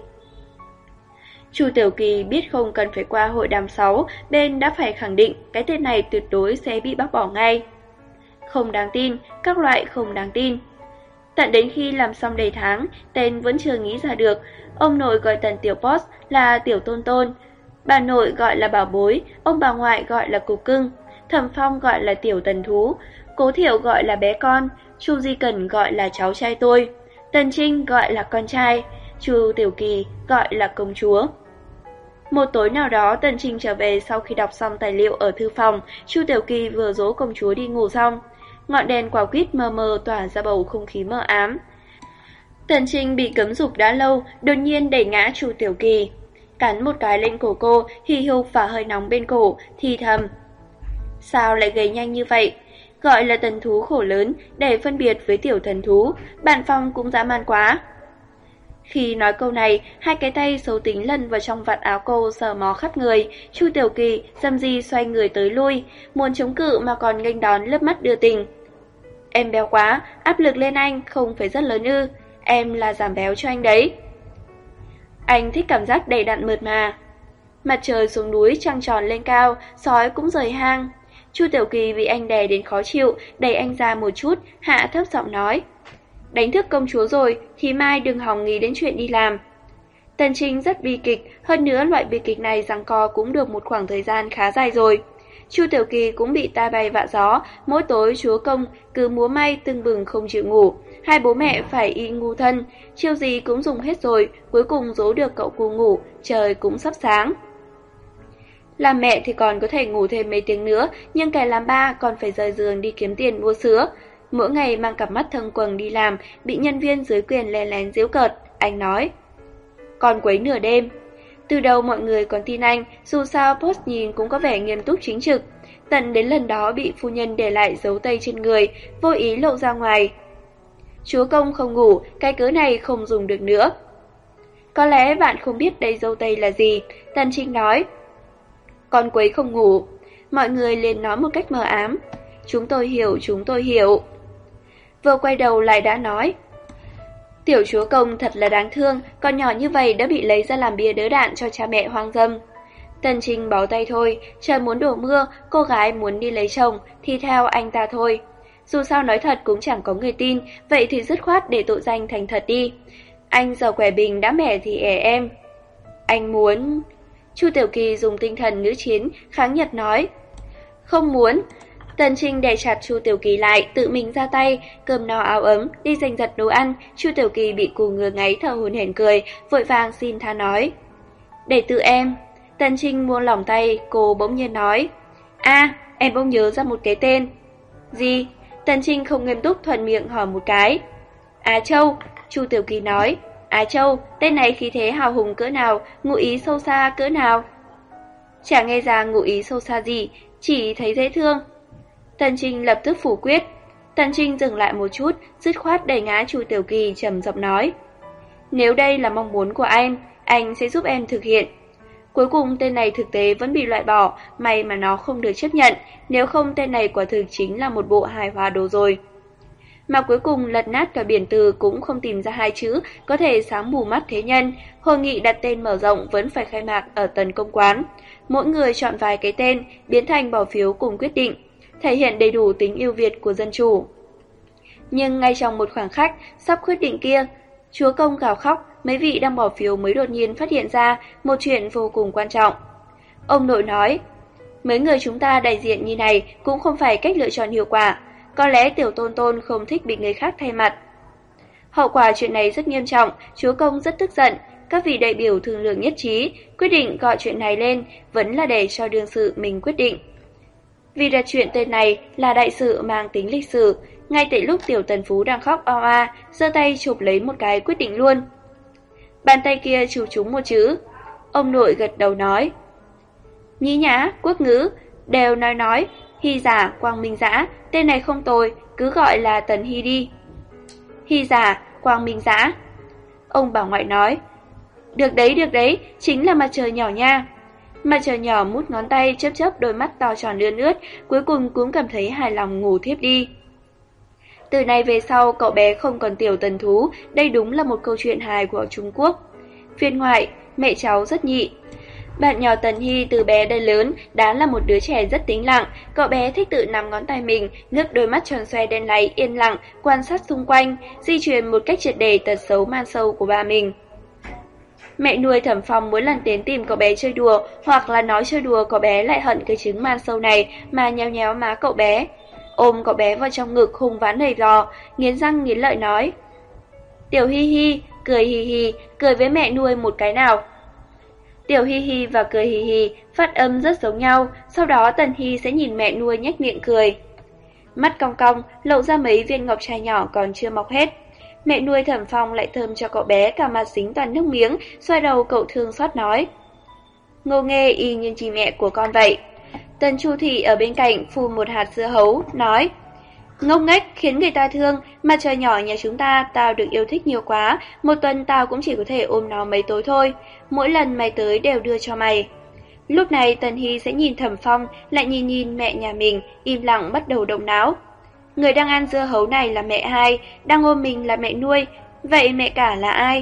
Chu Tiểu Kỳ biết không cần phải qua hội đàm sáu, bên đã phải khẳng định cái tên này tuyệt đối sẽ bị bác bỏ ngay. Không đáng tin, các loại không đáng tin. Tận đến khi làm xong đầy tháng, tên vẫn chưa nghĩ ra được. Ông nội gọi Tần Tiểu Boss là Tiểu Tôn Tôn, bà nội gọi là Bảo Bối, ông bà ngoại gọi là Cục Cưng, Thẩm Phong gọi là Tiểu Tần Thú, Cố Thiệu gọi là bé con, Chu Di Cẩn gọi là cháu trai tôi, Tần Trinh gọi là con trai, Chu Tiểu Kỳ gọi là công chúa. Một tối nào đó, Tần Trinh trở về sau khi đọc xong tài liệu ở thư phòng, Chu Tiểu Kỳ vừa dỗ công chúa đi ngủ xong. Ngọn đèn quả quýt mờ mờ tỏa ra bầu không khí mờ ám. Tần Trinh bị cấm dục đã lâu, đột nhiên đẩy ngã Chu Tiểu Kỳ, cắn một cái lên cổ cô, hì hục và hơi nóng bên cổ, thì thầm. Sao lại gầy nhanh như vậy? Gọi là tần thú khổ lớn để phân biệt với tiểu thần thú, bạn Phong cũng dã man quá. Khi nói câu này, hai cái tay xấu tính lần vào trong vạt áo cô sờ mó khắp người. Chu Tiểu Kỳ dầm di xoay người tới lui, muốn chống cự mà còn nghênh đón lớp mắt đưa tình. Em béo quá, áp lực lên anh không phải rất lớn ư? Em là giảm béo cho anh đấy. Anh thích cảm giác đầy đặn mượt mà. Mặt trời xuống núi trăng tròn lên cao, sói cũng rời hang. Chu Tiểu Kỳ bị anh đè đến khó chịu, đẩy anh ra một chút, hạ thấp giọng nói. Đánh thức công chúa rồi thì mai đừng hòng nghĩ đến chuyện đi làm. Tần Trinh rất bi kịch, hơn nữa loại bi kịch này giằng co cũng được một khoảng thời gian khá dài rồi. Chu Tiểu Kỳ cũng bị tai bay vạ gió, mỗi tối chúa công cứ múa may tưng bừng không chịu ngủ. Hai bố mẹ phải y ngu thân, chiêu gì cũng dùng hết rồi, cuối cùng dỗ được cậu cu ngủ, trời cũng sắp sáng. Làm mẹ thì còn có thể ngủ thêm mấy tiếng nữa, nhưng kẻ làm ba còn phải rời giường đi kiếm tiền mua sữa. Mỗi ngày mang cặp mắt thâm quầng đi làm, bị nhân viên dưới quyền lén lén giễu cợt, anh nói. Còn quấy nửa đêm. Từ đầu mọi người còn tin anh, dù sao post nhìn cũng có vẻ nghiêm túc chính trực. Tận đến lần đó bị phu nhân để lại dấu tay trên người, vô ý lộ ra ngoài. Chúa công không ngủ, cái cớ này không dùng được nữa. Có lẽ bạn không biết đây dấu tay là gì, Tần Trinh nói. Con quấy không ngủ. Mọi người liền nói một cách mờ ám. Chúng tôi hiểu, chúng tôi hiểu. Vừa quay đầu lại đã nói. Tiểu chúa công thật là đáng thương, con nhỏ như vậy đã bị lấy ra làm bia đỡ đạn cho cha mẹ hoang dâm. Tần Trinh bó tay thôi, trời muốn đổ mưa, cô gái muốn đi lấy chồng thì theo anh ta thôi. Dù sao nói thật cũng chẳng có người tin, vậy thì dứt khoát để tội danh thành thật đi. Anh giờ khỏe bình đã mẻ thì ẻ em. Anh muốn... Chu Tiểu Kỳ dùng tinh thần nữ chiến, kháng nhật nói. Không muốn. Tần Trinh đè chặt Chu Tiểu Kỳ lại, tự mình ra tay, cơm no áo ấm, đi giành giật đồ ăn. Chu Tiểu Kỳ bị cù ngừa ngáy thở hổn hển cười, vội vàng xin tha nói. Để tự em. Tần Trinh buông lỏng tay, cô bỗng nhiên nói. À, em bỗng nhớ ra một cái tên. Gì? Tần Trinh không nghiêm túc thuận miệng hỏi một cái. Á Châu, Chu Tiểu Kỳ nói, Á Châu, tên này khí thế hào hùng cỡ nào, ngụ ý sâu xa cỡ nào. Chả nghe ra ngụ ý sâu xa gì, chỉ thấy dễ thương. Tần Trinh lập tức phủ quyết. Tần Trinh dừng lại một chút, dứt khoát đẩy ngã Chu Tiểu Kỳ trầm giọng nói, nếu đây là mong muốn của anh, anh sẽ giúp em thực hiện. Cuối cùng tên này thực tế vẫn bị loại bỏ, may mà nó không được chấp nhận, nếu không tên này quả thực chính là một bộ hài hòa đồ rồi. Mà cuối cùng lật nát cả biển từ cũng không tìm ra hai chữ có thể sáng mù mắt thế nhân. Hội nghị đặt tên mở rộng vẫn phải khai mạc ở Tần Công Quán. Mỗi người chọn vài cái tên, biến thành bỏ phiếu cùng quyết định, thể hiện đầy đủ tính ưu việt của dân chủ. Nhưng ngay trong một khoảng khắc sắp quyết định kia, chúa công gào khóc, mấy vị đang bỏ phiếu mới đột nhiên phát hiện ra một chuyện vô cùng quan trọng. Ông nội nói, mấy người chúng ta đại diện như này cũng không phải cách lựa chọn hiệu quả, có lẽ Tiểu Tôn Tôn không thích bị người khác thay mặt. Hậu quả chuyện này rất nghiêm trọng, chúa công rất tức giận, các vị đại biểu thương lượng nhất trí, quyết định gọi chuyện này lên, vẫn là để cho đương sự mình quyết định. Vì đặt chuyện tên này là đại sự mang tính lịch sử, ngay tại lúc Tiểu Tần Phú đang khóc oa oa, giơ tay chụp lấy một cái quyết định luôn. Bàn tay kia chụp trúng một chữ. Ông nội gật đầu nói, Nhí Nhã, Quốc Ngữ đều nói nói, Hy Giả, Quang Minh Giã, tên này không tồi, cứ gọi là Tần Hy đi. Hy Giả, Quang Minh Giã. Ông bà ngoại nói, được đấy, được đấy, chính là mặt trời nhỏ nha. Mặt trời nhỏ mút ngón tay chớp chớp đôi mắt to tròn ươn ướt, cuối cùng cũng cảm thấy hài lòng ngủ thiếp đi. Từ nay về sau cậu bé không còn Tiểu Tần Thú, đây đúng là một câu chuyện hài của Trung Quốc. Phiên ngoại, mẹ cháu rất nhị. Bạn nhỏ Tần Hy từ bé đến lớn đã là một đứa trẻ rất tĩnh lặng, cậu bé thích tự nắm ngón tay mình, ngước đôi mắt tròn xoe đen láy yên lặng, quan sát xung quanh, di truyền một cách triệt để tật xấu man sâu của ba mình. Mẹ nuôi Thẩm Phong mỗi lần đến tìm cậu bé chơi đùa, hoặc là nói chơi đùa cậu bé lại hận cái trứng man sâu này mà nhéo nhéo má cậu bé. Ôm cậu bé vào trong ngực hung ván đầy rò, nghiến răng nghiến lợi nói, Tiểu Hi Hi, cười hì hì, cười với mẹ nuôi một cái nào. Tiểu Hi Hi và cười hì hì phát âm rất giống nhau, sau đó Tần Hy sẽ nhìn mẹ nuôi nhếch miệng cười. Mắt cong cong, lộ ra mấy viên ngọc trai nhỏ còn chưa mọc hết. Mẹ nuôi Thẩm Phong lại thơm cho cậu bé cả mặt dính toàn nước miếng, xoay đầu cậu thương xót nói, Ngô Nghê y như chị mẹ của con vậy. Tần Chu Thị ở bên cạnh phun một hạt dưa hấu, nói, ngốc nghếch khiến người ta thương, mặt trời nhỏ nhà chúng ta tao được yêu thích nhiều quá, một tuần tao cũng chỉ có thể ôm nó mấy tối thôi, mỗi lần mày tới đều đưa cho mày. Lúc này Tần Hy sẽ nhìn Thẩm Phong, lại nhìn nhìn mẹ nhà mình, im lặng bắt đầu động não. Người đang ăn dưa hấu này là mẹ hai, đang ôm mình là mẹ nuôi, vậy mẹ cả là ai?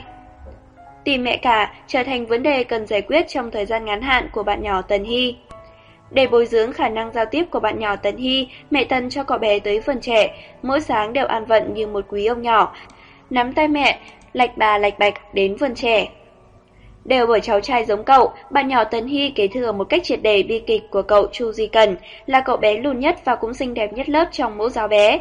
Tìm mẹ cả trở thành vấn đề cần giải quyết trong thời gian ngắn hạn của bạn nhỏ Tần Hy. Để bồi dưỡng khả năng giao tiếp của bạn nhỏ Tần Hy, mẹ Tần cho cậu bé tới vườn trẻ, mỗi sáng đều an vận như một quý ông nhỏ, nắm tay mẹ, lạch bà lạch bạch đến vườn trẻ. Đều bởi cháu trai giống cậu, bạn nhỏ Tần Hy kế thừa một cách triệt để bi kịch của cậu Chu Di Cần, là cậu bé lùn nhất và cũng xinh đẹp nhất lớp trong mẫu giáo bé.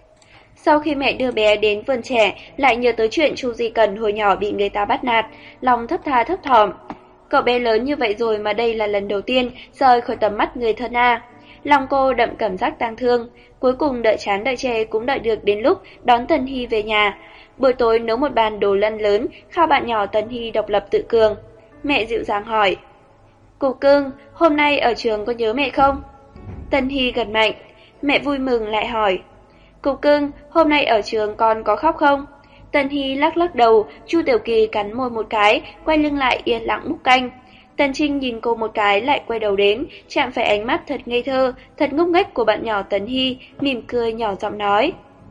Sau khi mẹ đưa bé đến vườn trẻ, lại nhớ tới chuyện Chu Di Cần hồi nhỏ bị người ta bắt nạt, lòng thấp tha thấp thỏm. Cậu bé lớn như vậy rồi mà đây là lần đầu tiên rời khỏi tầm mắt người thân a. Lòng cô đậm cảm giác tang thương, cuối cùng đợi chán đợi chê cũng đợi được đến lúc đón Tần Hy về nhà. Buổi tối nấu một bàn đồ lân lớn, khao bạn nhỏ Tần Hy độc lập tự cường. Mẹ dịu dàng hỏi, Cục cưng, hôm nay ở trường có nhớ mẹ không? Tần Hy gật mạnh. Mẹ vui mừng lại hỏi, Cục cưng, hôm nay ở trường con có khóc không? Tần Hy lắc lắc đầu, Chu Tiểu Kỳ cắn môi một cái, quay lưng lại yên lặng múc canh. Tần Trinh nhìn cô một cái lại quay đầu đến, chạm phải ánh mắt thật ngây thơ, thật ngốc nghếch của bạn nhỏ Tần Hy, mỉm cười nhỏ giọng nói,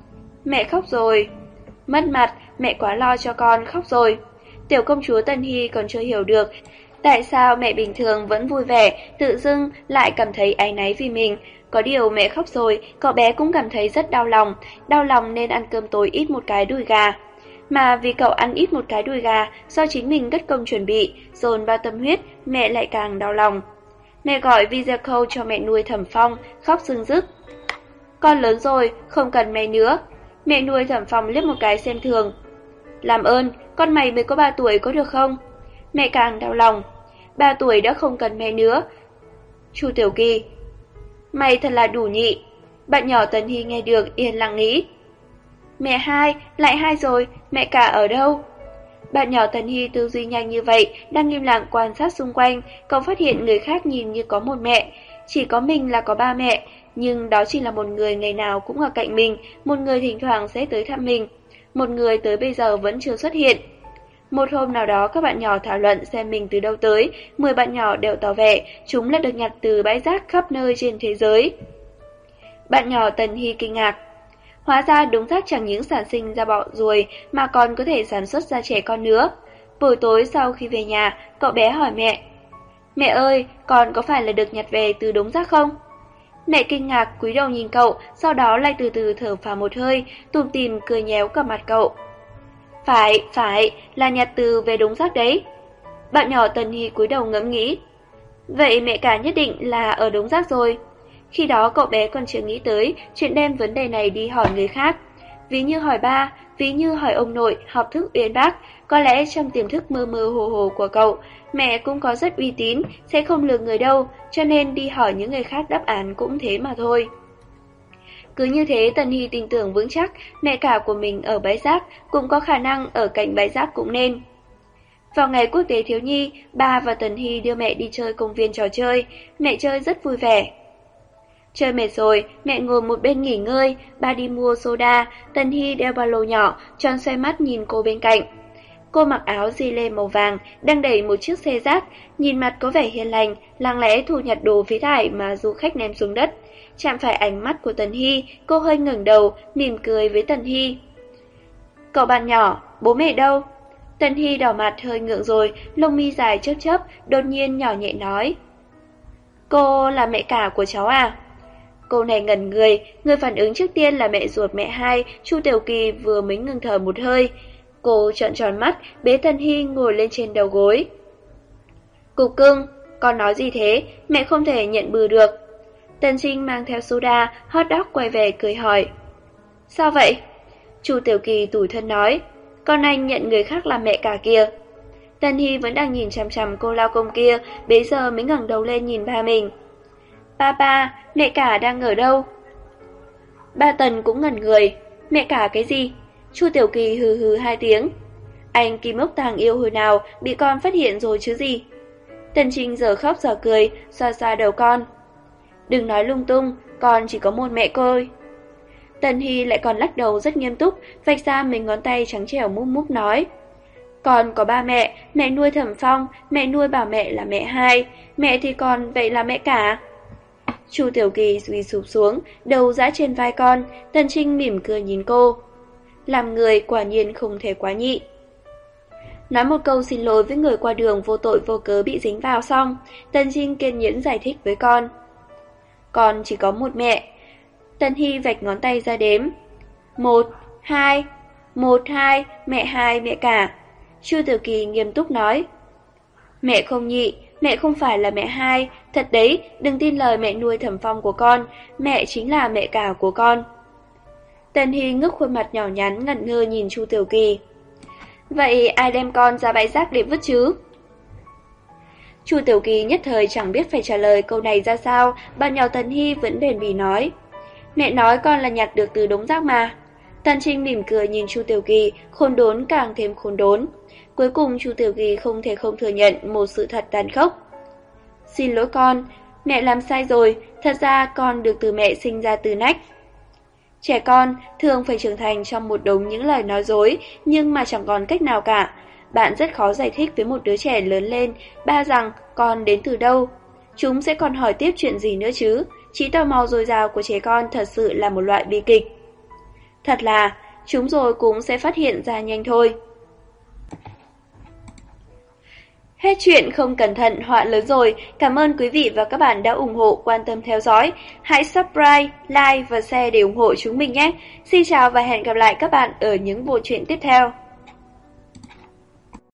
mẹ khóc rồi. Mất mặt, mẹ quá lo cho con, khóc rồi. Tiểu công chúa Tần Hy còn chưa hiểu được tại sao mẹ bình thường vẫn vui vẻ, tự dưng lại cảm thấy áy náy vì mình. Có điều mẹ khóc rồi, cậu bé cũng cảm thấy rất đau lòng, đau lòng nên ăn cơm tối ít một cái đùi gà. Mà vì cậu ăn ít một cái đùi gà, do chính mình cất công chuẩn bị, dồn bao tâm huyết, mẹ lại càng đau lòng. Mẹ gọi video call cho mẹ nuôi Thẩm Phong, khóc rưng rức. Con lớn rồi, không cần mẹ nữa. Mẹ nuôi Thẩm Phong liếc một cái xem thường. Làm ơn, con mày mới có ba tuổi có được không? Mẹ càng đau lòng. Ba tuổi đã không cần mẹ nữa. Chu Tiểu Kỳ, mày thật là đủ nhị. Bạn nhỏ Tần Hy nghe được yên lặng nghĩ. Mẹ hai, lại hai rồi, mẹ cả ở đâu? Bạn nhỏ Tần Hy tư duy nhanh như vậy, đang im lặng quan sát xung quanh, cậu phát hiện người khác nhìn như có một mẹ. Chỉ có mình là có ba mẹ, nhưng đó chỉ là một người ngày nào cũng ở cạnh mình, một người thỉnh thoảng sẽ tới thăm mình, một người tới bây giờ vẫn chưa xuất hiện. Một hôm nào đó các bạn nhỏ thảo luận xem mình từ đâu tới, mười bạn nhỏ đều tỏ vẻ chúng là được nhặt từ bãi rác khắp nơi trên thế giới. Bạn nhỏ Tần Hy kinh ngạc. Hóa ra đúng rác chẳng những sản sinh ra bọ ruồi mà còn có thể sản xuất ra trẻ con nữa. Buổi tối sau khi về nhà, cậu bé hỏi mẹ. Mẹ ơi, con có phải là được nhặt về từ đống rác không? Mẹ kinh ngạc cúi đầu nhìn cậu, sau đó lại từ từ thở phào một hơi, tủm tỉm cười nhéo cả mặt cậu. Phải, phải, là nhặt từ về đống rác đấy. Bạn nhỏ Tần Hy cúi đầu ngẫm nghĩ. Vậy mẹ cả nhất định là ở đống rác rồi. Khi đó cậu bé còn chưa nghĩ tới chuyện đem vấn đề này đi hỏi người khác. Ví như hỏi ba, ví như hỏi ông nội, học thức uyên bác. Có lẽ trong tiềm thức mơ mơ hồ hồ của cậu, mẹ cũng có rất uy tín, sẽ không lừa người đâu, cho nên đi hỏi những người khác đáp án cũng thế mà thôi. Cứ như thế Tần Hy tin tưởng vững chắc mẹ cả của mình ở bãi rác, cũng có khả năng ở cạnh bãi rác cũng nên. Vào ngày quốc tế thiếu nhi, ba và Tần Hy đưa mẹ đi chơi công viên trò chơi, mẹ chơi rất vui vẻ. Chơi mệt rồi, mẹ ngồi một bên nghỉ ngơi, ba đi mua soda, Tần Hy đeo ba lô nhỏ, tròn xoay mắt nhìn cô bên cạnh. Cô mặc áo gi lê màu vàng, đang đẩy một chiếc xe rác, nhìn mặt có vẻ hiền lành, lặng lẽ thu nhặt đồ phế thải mà du khách ném xuống đất. Chạm phải ánh mắt của Tần Hy, cô hơi ngẩng đầu, mỉm cười với Tần Hy. Cậu bạn nhỏ, bố mẹ đâu? Tần Hy đỏ mặt hơi ngượng rồi, lông mi dài chớp chớp, đột nhiên nhỏ nhẹ nói. Cô là mẹ cả của cháu à? Cô này ngẩn người, người phản ứng trước tiên là mẹ ruột mẹ hai, Chu Tiểu Kỳ vừa mới ngừng thở một hơi. Cô trợn tròn mắt, bế Tần Hy ngồi lên trên đầu gối. Cục cưng, con nói gì thế, mẹ không thể nhận bừa được. Tần Trinh mang theo soda, hot dog quay về cười hỏi. Sao vậy? Chu Tiểu Kỳ tủi thân nói. Con anh nhận người khác làm mẹ cả kìa. Tần Hy vẫn đang nhìn chằm chằm cô lao công kia, bấy giờ mới ngẩng đầu lên nhìn ba mình. Ba ba, mẹ cả đang ở đâu? Ba Tần cũng ngẩn người. Mẹ cả cái gì? Chu Tiểu Kỳ hừ hừ hai tiếng. Anh Kim Ốc Tàng yêu hồi nào bị con phát hiện rồi chứ gì? Tần Trinh giờ khóc giờ cười, xoa xoa đầu con. Đừng nói lung tung, con chỉ có một mẹ thôi. Tần Hy lại còn lắc đầu rất nghiêm túc, vạch ra mình ngón tay trắng trẻo múp múp nói. Con có ba mẹ, mẹ nuôi Thẩm Phong, mẹ nuôi bảo mẹ là mẹ hai, mẹ thì con vậy là mẹ cả. Chu Tiểu Kỳ quỳ sụp xuống, đầu dã trên vai con, Tần Trinh mỉm cười nhìn cô. Làm người quả nhiên không thể quá nhị. Nói một câu xin lỗi với người qua đường vô tội vô cớ bị dính vào xong, Tần Trinh kiên nhẫn giải thích với con. Con chỉ có một mẹ. Tần Hy vạch ngón tay ra đếm. Một, hai, một, hai, mẹ hai, mẹ cả. Chu Tiểu Kỳ nghiêm túc nói. Mẹ không nhị, mẹ không phải là mẹ hai, thật đấy, đừng tin lời mẹ nuôi Thẩm Phong của con, mẹ chính là mẹ cả của con. Tần Hy ngước khuôn mặt nhỏ nhắn ngẩn ngơ nhìn Chu Tiểu Kỳ. Vậy ai đem con ra bãi rác để vứt chứ? Chu Tiểu Kỳ nhất thời chẳng biết phải trả lời câu này ra sao, bạn nhỏ Tần Hy vẫn bền bỉ nói. Mẹ nói con là nhặt được từ đống rác mà. Tần Trinh mỉm cười nhìn Chu Tiểu Kỳ, khốn đốn càng thêm khốn đốn. Cuối cùng Chu Tiểu Kỳ không thể không thừa nhận một sự thật tàn khốc. Xin lỗi con, mẹ làm sai rồi, thật ra con được từ mẹ sinh ra từ nách. Trẻ con thường phải trưởng thành trong một đống những lời nói dối, nhưng mà chẳng còn cách nào cả. Bạn rất khó giải thích với một đứa trẻ lớn lên, ba rằng con đến từ đâu. Chúng sẽ còn hỏi tiếp chuyện gì nữa chứ, trí tò mò dồi dào của trẻ con thật sự là một loại bi kịch. Thật là, chúng rồi cũng sẽ phát hiện ra nhanh thôi. Hết chuyện không cẩn thận họa lớn rồi. Cảm ơn quý vị và các bạn đã ủng hộ, quan tâm theo dõi. Hãy subscribe, like và share để ủng hộ chúng mình nhé. Xin chào và hẹn gặp lại các bạn ở những bộ truyện tiếp theo.